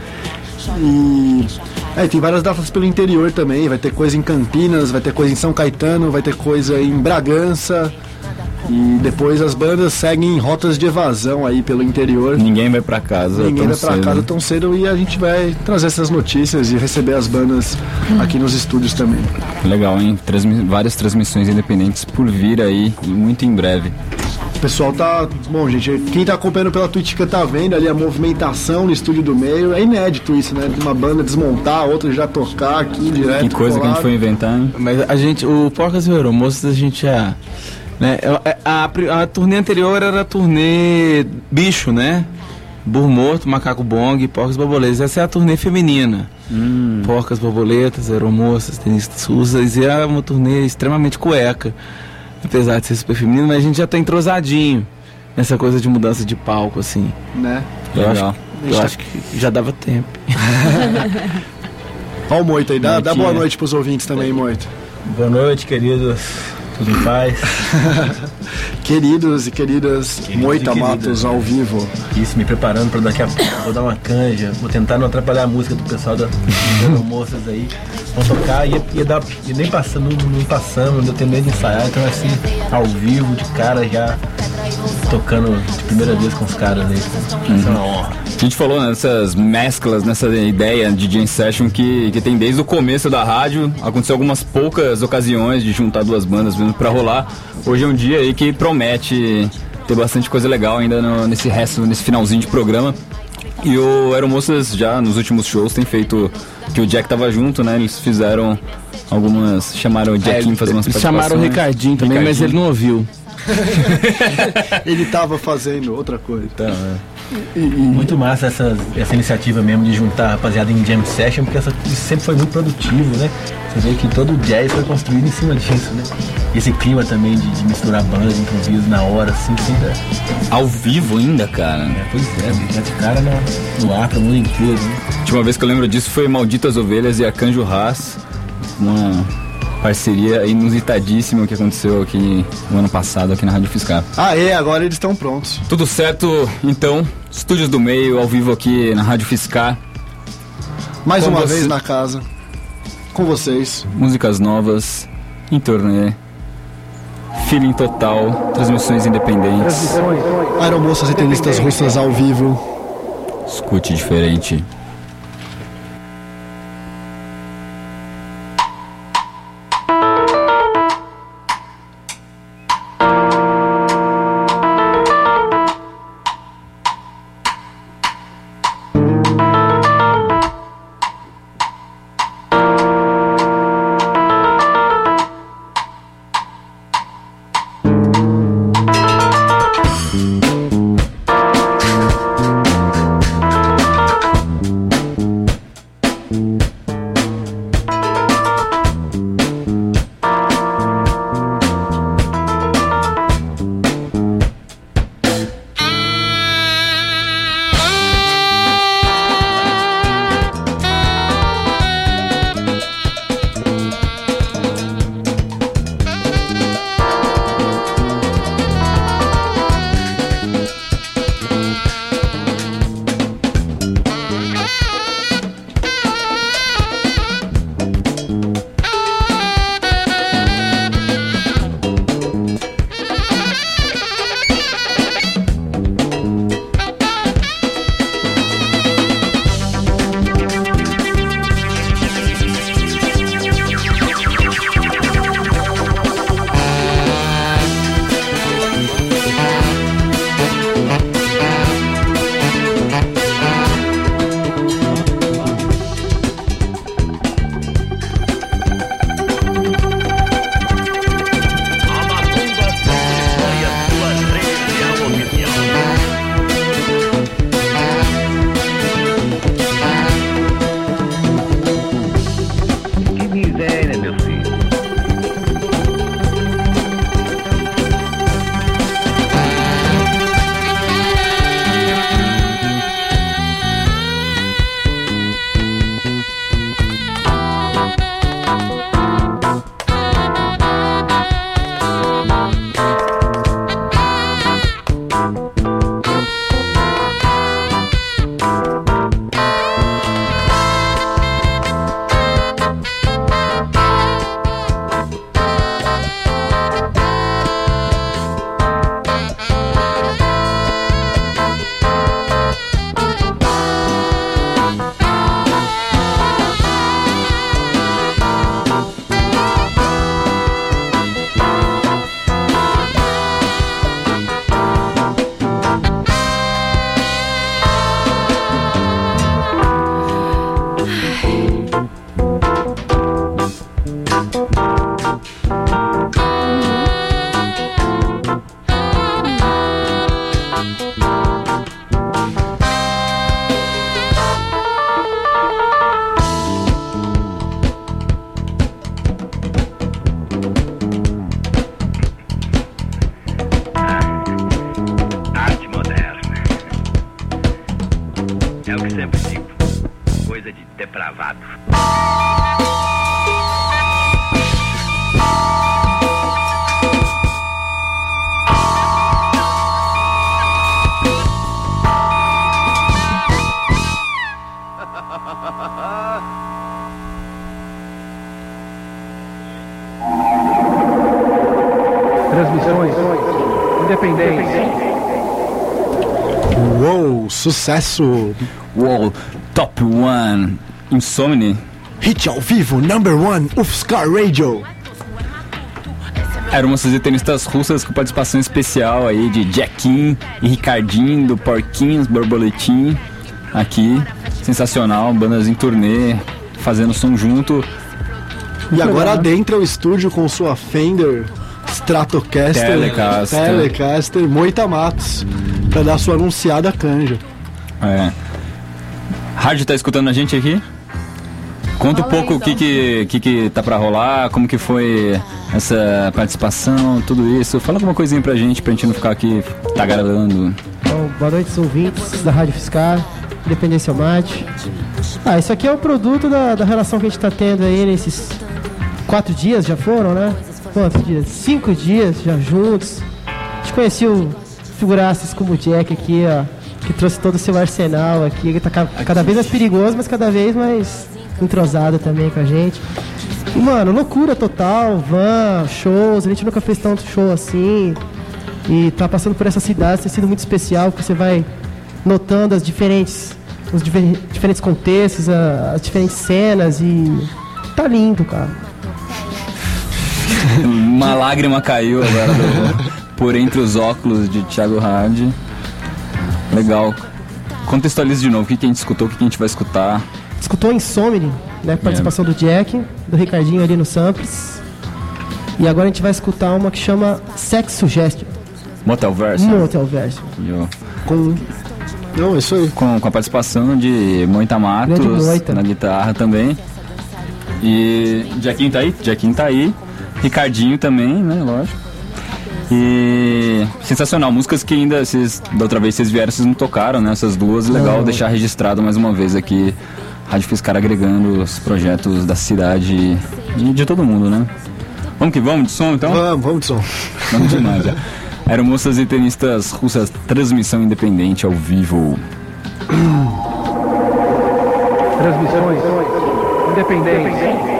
E tem várias datas pelo interior também. Vai ter coisa em Campinas, vai ter coisa em São Caetano, vai ter coisa em Bragança. E depois as bandas seguem rotas de evasão aí pelo interior. Ninguém vai pra casa tão cedo e a gente vai trazer essas notícias e receber as bandas aqui nos estúdios também. Legal, hein? Várias transmissões independentes por vir aí e muito em breve. O pessoal tá... Bom, gente, quem tá acompanhando pela Twitch tá vendo ali a movimentação no estúdio do meio. É inédito isso, né? Uma banda desmontar, outra já tocar aqui direto. Que coisa que a gente foi inventar, hein? Mas o Porcas e o Aeromoças a gente já... Né? A turnê anterior era a turnê bicho, né? Burro Morto, Macaco Bong, Porcas Borboletas. Essa é a turnê feminina. Porcas Borboletas, Aeromoças, Tenistas Rusas. E é uma turnê extremamente cueca, apesar de ser super feminina, mas a gente já tá entrosadinho nessa coisa de mudança de palco, assim. Né? Eu acho que já dava tempo. Olha o Moito aí, dá boa noite pros ouvintes também, Moito. Boa noite, queridos Tudo em paz. Queridos e queridas, Moita Matos ao vivo. Isso, me preparando para daqui a pouco. Vou dar uma canja, vou tentar não atrapalhar a música do pessoal das moças aí. Vão tocar e nem passando, não passando, não deu tempo nem de ensaiar, então assim, ao vivo, de cara já tocando de primeira vez com os caras aí. Isso é uma honra. A gente falou nessas mesclas, nessa ideia de jam session que tem desde o começo da rádio. Aconteceu algumas poucas ocasiões de juntar duas bandas mesmo pra rolar. Hoje é um dia aí que promete ter bastante coisa legal ainda nesse finalzinho de programa. E o Aeromoças já nos últimos shows tem feito, que o Jack tava junto, né? Eles fizeram chamaram o Jackinho pra fazer umas participações. Chamaram o Ricardinho também, mas ele não ouviu. Ele tava fazendo outra coisa. Então, Muito massa essa iniciativa mesmo de juntar a rapaziada em jam session, porque isso sempre foi muito produtivo, né? Você vê que todo o jazz foi construído em cima disso, né? E esse clima também de misturar bandas, improviso na hora, assim, sempre ao vivo ainda, cara. Pois é, já de cara no ar pro mundo inteiro, né? A última vez que eu lembro disso foi Malditas Ovelhas e Arcanjo Haas, uma parceria inusitadíssima que aconteceu aqui no ano passado aqui na Rádio Fiscar. Agora eles estão prontos. Tudo certo, então, Estúdios do Meio, ao vivo aqui na Rádio Fiscar. Mais uma vez na casa, com vocês. Músicas novas, em turnê, feeling total, transmissões independentes. Aeromoças e tenistas russas ao vivo. Escute diferente. Transmissões independentes. Uou, sucesso! Uou, Top One, Insomni. Hit ao vivo, number one, UFSCar Radio. Eram moças e tenistas russas com participação especial aí de Jackin e Ricardinho, do Porquinhos, Borboletim. Aqui, sensacional, bandas em turnê, fazendo som junto. E agora adentra o estúdio com sua Fender Stratocaster Telecaster Moita Matos, pra dar sua anunciada canja. Rádio tá escutando a gente aqui? Conta um pouco o que tá pra rolar, como que foi essa participação, tudo isso. Fala alguma coisinha pra gente não ficar aqui tagarelando. Bom, boa noite, ouvintes da Rádio Fiscar, Independência Mate. Isso aqui é o produto da relação que a gente tá tendo aí nesses 4 dias, já foram, né? Quantos dias? 5 dias já juntos. A gente conheceu figuraças como o Jack aqui, ó, que trouxe todo o seu arsenal aqui, que tá cada vez mais perigoso, mas cada vez mais entrosado também com a gente. E, mano, loucura total, van, shows, a gente nunca fez tanto show assim. E tá passando por essa cidade, tem sido muito especial, porque você vai notando os diferentes contextos, as diferentes cenas e tá lindo, cara. Uma lágrima caiu agora por entre os óculos de Thiago Hardy. Legal. Contextualiza de novo, o que a gente escutou, o que a gente vai escutar. Escutou Insomni, né? Participação do Jack, do Ricardinho ali no Samples. E agora a gente vai escutar uma que chama Sex Suggestion. Motel Version. Não, isso aí. Com a participação de Moita Matos na guitarra também. E Jackinho tá aí. Ricardinho também, né? Lógico. E sensacional, músicas que ainda da outra vez vocês vieram, vocês não tocaram, né? Essas duas, legal deixar registrado mais uma vez aqui. Rádio Fiscar agregando os projetos da cidade e de todo mundo, né? Vamos que vamos de som, então? Vamos de som. Vamos demais, já. Eram moças e tenistas russas, transmissão independente ao vivo. Transmissões independentes.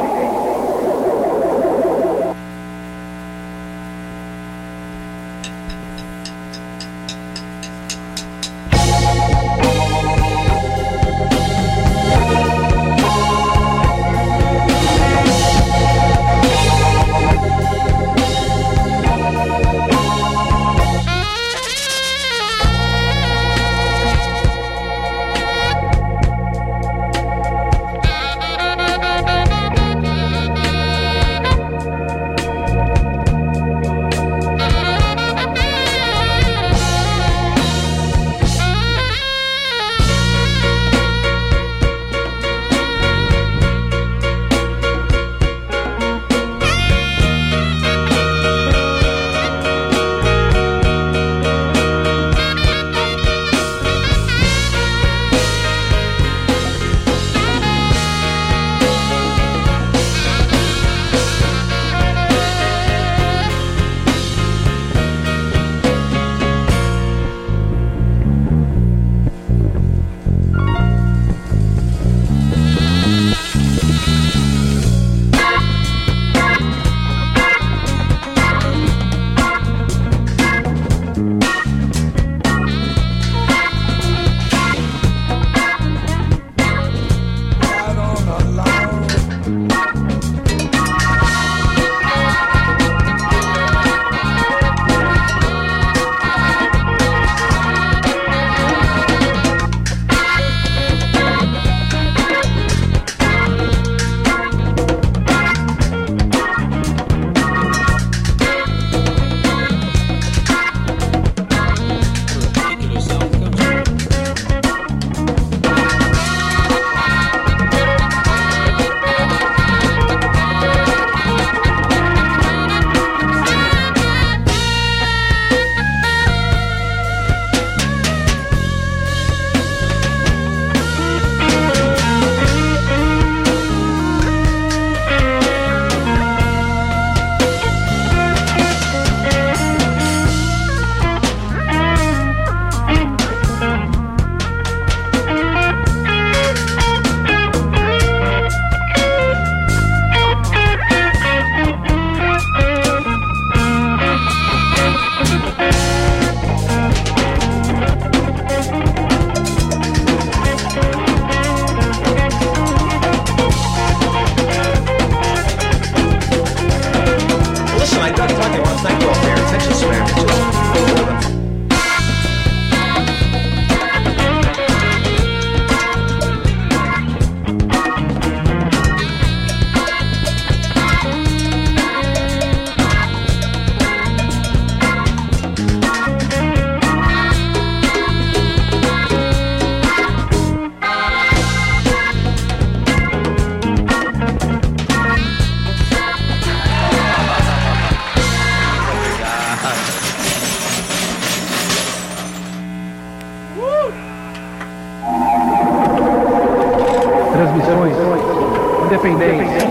independente.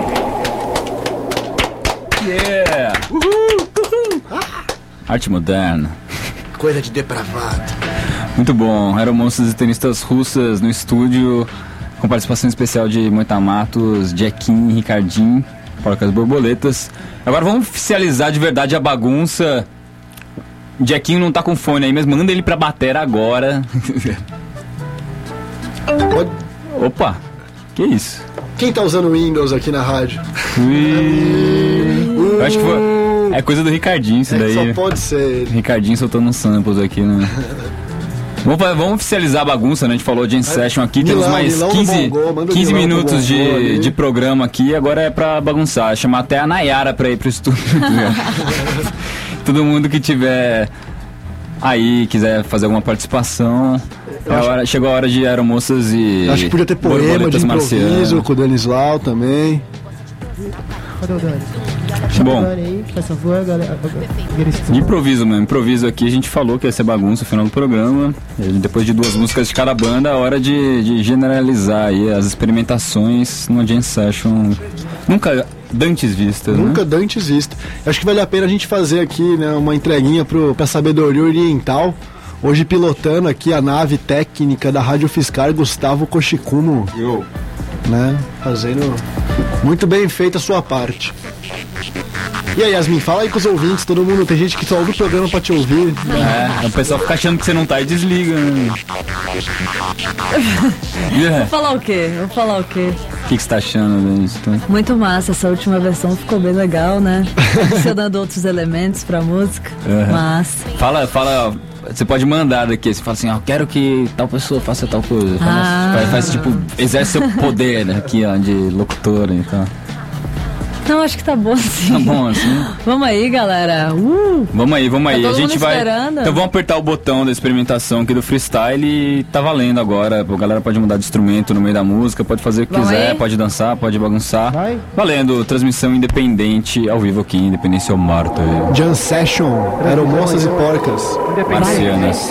Yeah! Uhul! Arte moderna. Coisa de depravado. Muito bom. Aeromonstros e tenistas russas no estúdio, com participação especial de Moita Matos, Jequim, Ricardinho, Porcas Borboletas. Agora vamos oficializar de verdade a bagunça. Jequinho não tá com fone aí, mas manda ele pra batera agora. Opa, que isso? Quem tá usando Windows aqui na rádio? Eu acho que foi... É coisa do Ricardinho isso daí. Só pode ser. Ricardinho soltando uns samples aqui, né? Vamos oficializar a bagunça, né? A gente falou de Session aqui, temos mais 15 minutos de programa aqui, agora é pra bagunçar. Chamar até a Nayara pra ir pro estúdio. Todo mundo que tiver aí, quiser fazer alguma participação, chegou a hora de Aeromoças e acho que podia ter poema de improviso com o Danislau também. Cadê o Dani? Bom, aí, por favor, galera. De improviso mesmo, improviso aqui, a gente falou que ia ser bagunça no final do programa. Depois de 2 músicas de cada banda, a hora de generalizar aí as experimentações numa jam session nunca dantes vistas. Nunca dantes vista. Acho que vale a pena a gente fazer aqui, né, uma entreguinha pra sabedoria oriental. Hoje pilotando aqui a nave técnica da Rádio Fiscar, Gustavo Koshikumo. Né, fazendo muito bem feita a sua parte. E aí, Yasmin, fala aí com os ouvintes, todo mundo, tem gente que só ouve o programa pra te ouvir. O pessoal fica achando que você não tá e desliga, né? Vou falar o quê? O que você tá achando disso? Muito massa, essa última versão ficou bem legal, né? Adicionando outros elementos pra música. Mas. Fala, você pode mandar daqui, você fala assim, ó, quero que tal pessoa faça tal coisa. Faz tipo, exerce seu poder aqui, ó, de locutora e tal. Não, acho que tá bom assim. Tá bom assim? Vamos aí, galera. Vamos aí. Tá A gente vai. Esperando. Então vamos apertar o botão da experimentação aqui do freestyle e tá valendo agora. A galera pode mudar de instrumento no meio da música, pode fazer o que quiser, aí? pode dançar, pode bagunçar. Vai. Valendo, transmissão independente ao vivo aqui, Independência ao Marta. Jam Session, Aeromoças e Porcas. Marcianas.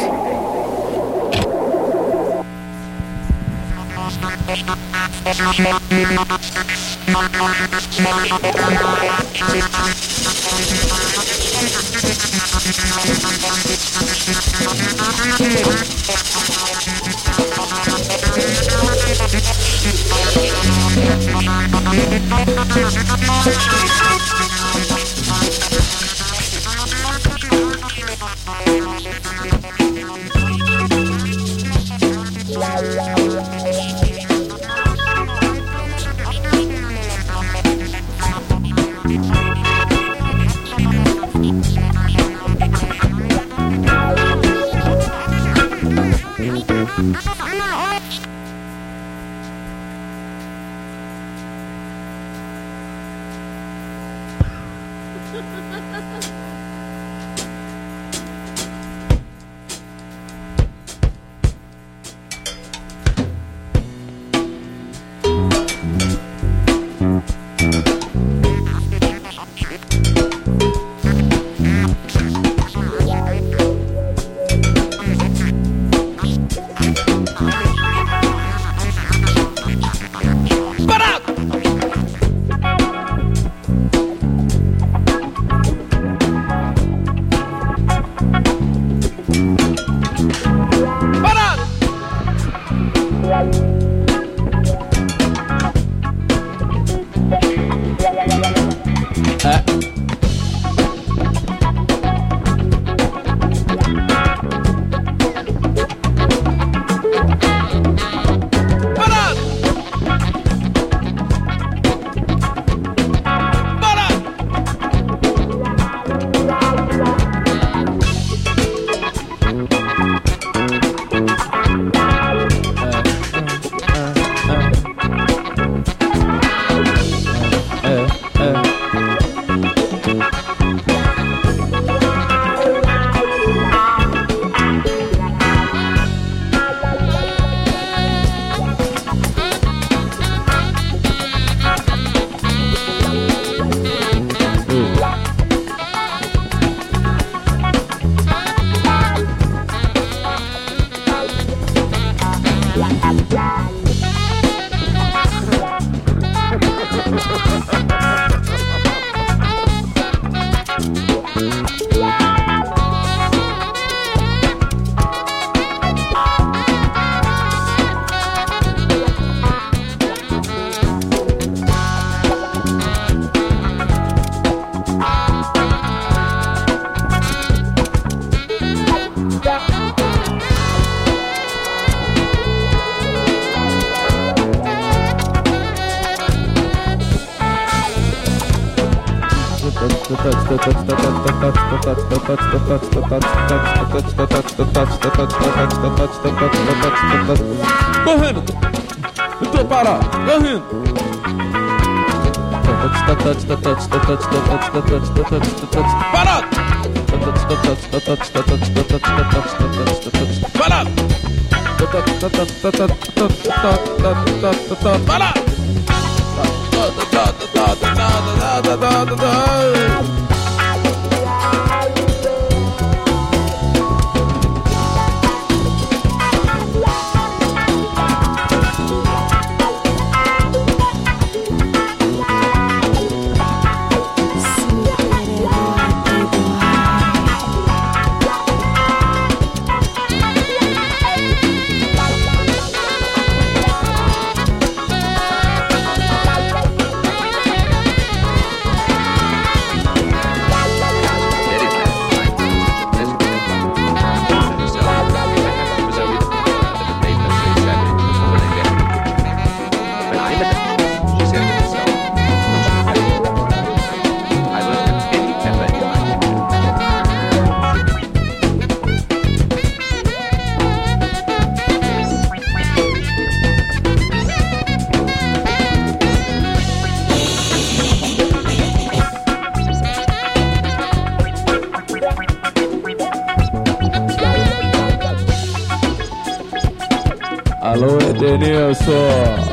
Correndo. Eu tô parado. Correndo. Parado. Parado. Alô, Edenilson.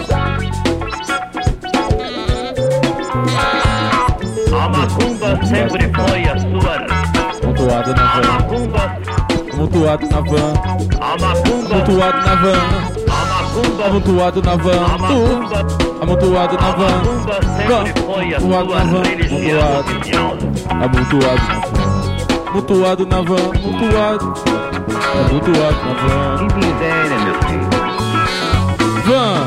A macumba sempre foi a sua. Mutuado na van. Mutuado na van. Mutuado na van. Amontoado na van. Amontoado na van. Amontoado na van. Amontoado na van. Mutuado na van. Mutuado. Amontoado na van. Que miséria, meu filho. Van.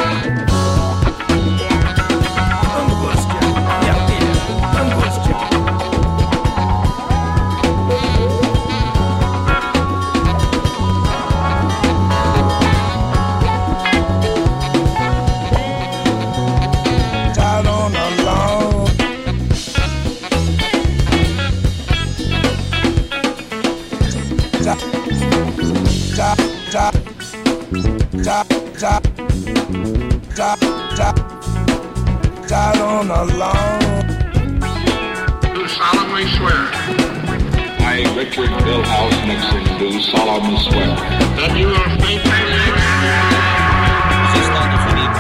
Died on a long. Do solemnly swear. I, Richard Milhouse Nixon, do solemnly swear. That you will faithfully. Você está definido.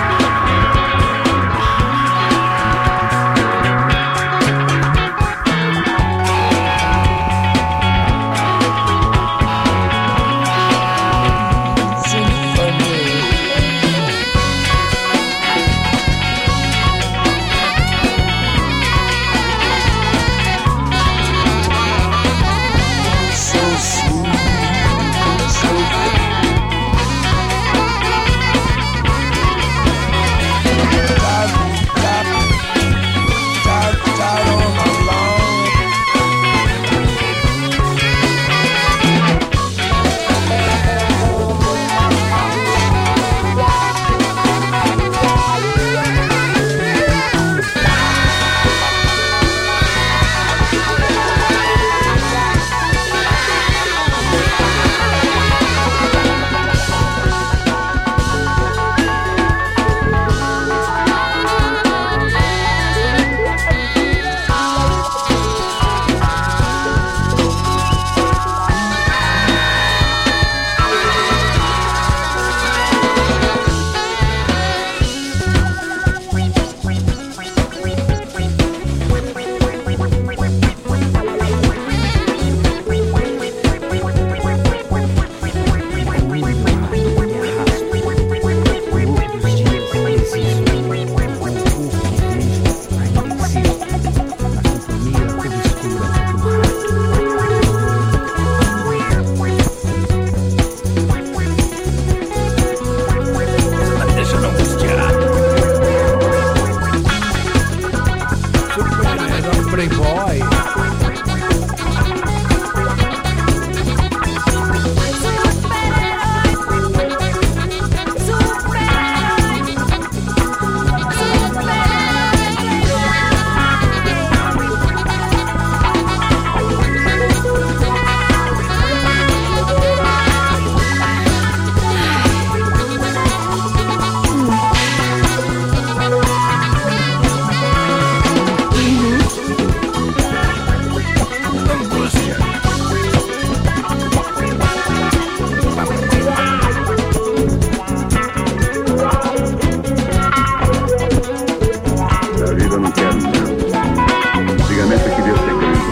vida eu não quero. Antigamente eu queria ser grande.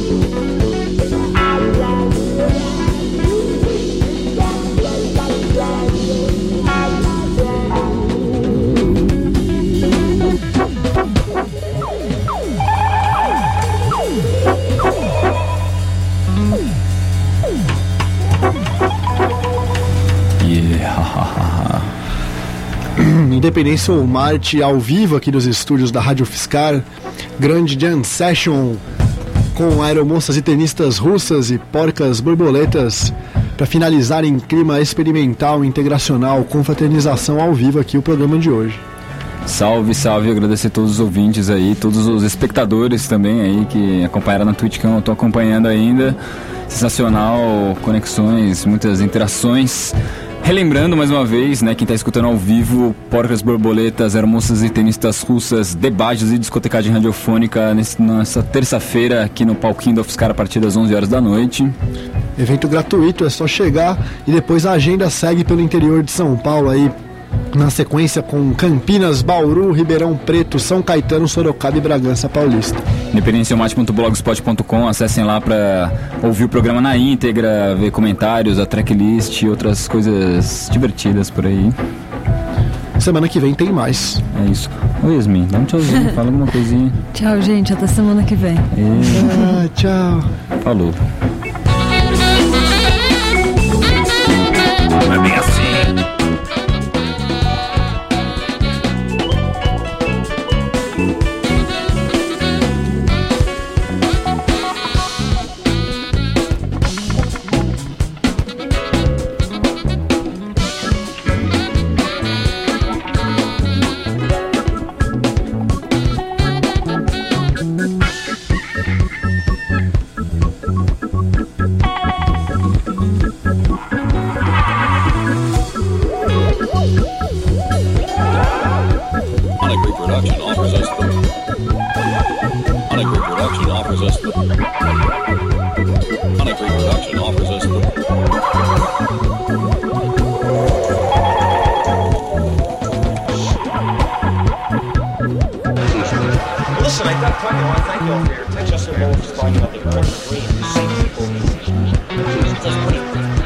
Independência ou Marte ao vivo aqui dos estúdios da Rádio Fiscar, grande jam session com aeromoças e tenistas russas e porcas borboletas para finalizar em clima experimental, integracional, confraternização ao vivo aqui o programa de hoje. Salve, salve, agradecer a todos os ouvintes aí, todos os espectadores também aí que acompanharam na Twitch, que eu tô acompanhando ainda. Sensacional, conexões, muitas interações. Relembrando mais uma vez, né, quem está escutando ao vivo, Porcas Borboletas, Aeromoças e Tenistas Russas, debates e discotecagem radiofônica nessa terça-feira aqui no palquinho da UFSCar a partir das 11 horas da noite. Evento gratuito, é só chegar e depois a agenda segue pelo interior de São Paulo aí, na sequência com Campinas, Bauru, Ribeirão Preto, São Caetano, Sorocaba e Bragança Paulista. independencialmate.blogspot.com, acessem lá para ouvir o programa na íntegra, ver comentários, a tracklist e outras coisas divertidas por aí. Semana que vem tem mais. É isso. Oi, Yasmin, dá um tchauzinho, fala alguma coisinha. Tchau, gente, até semana que vem. Tchau. Falou. Não é bem assim. Listen, I got plenty. I want to thank you all for your attention. So we'll just talk about the important dream.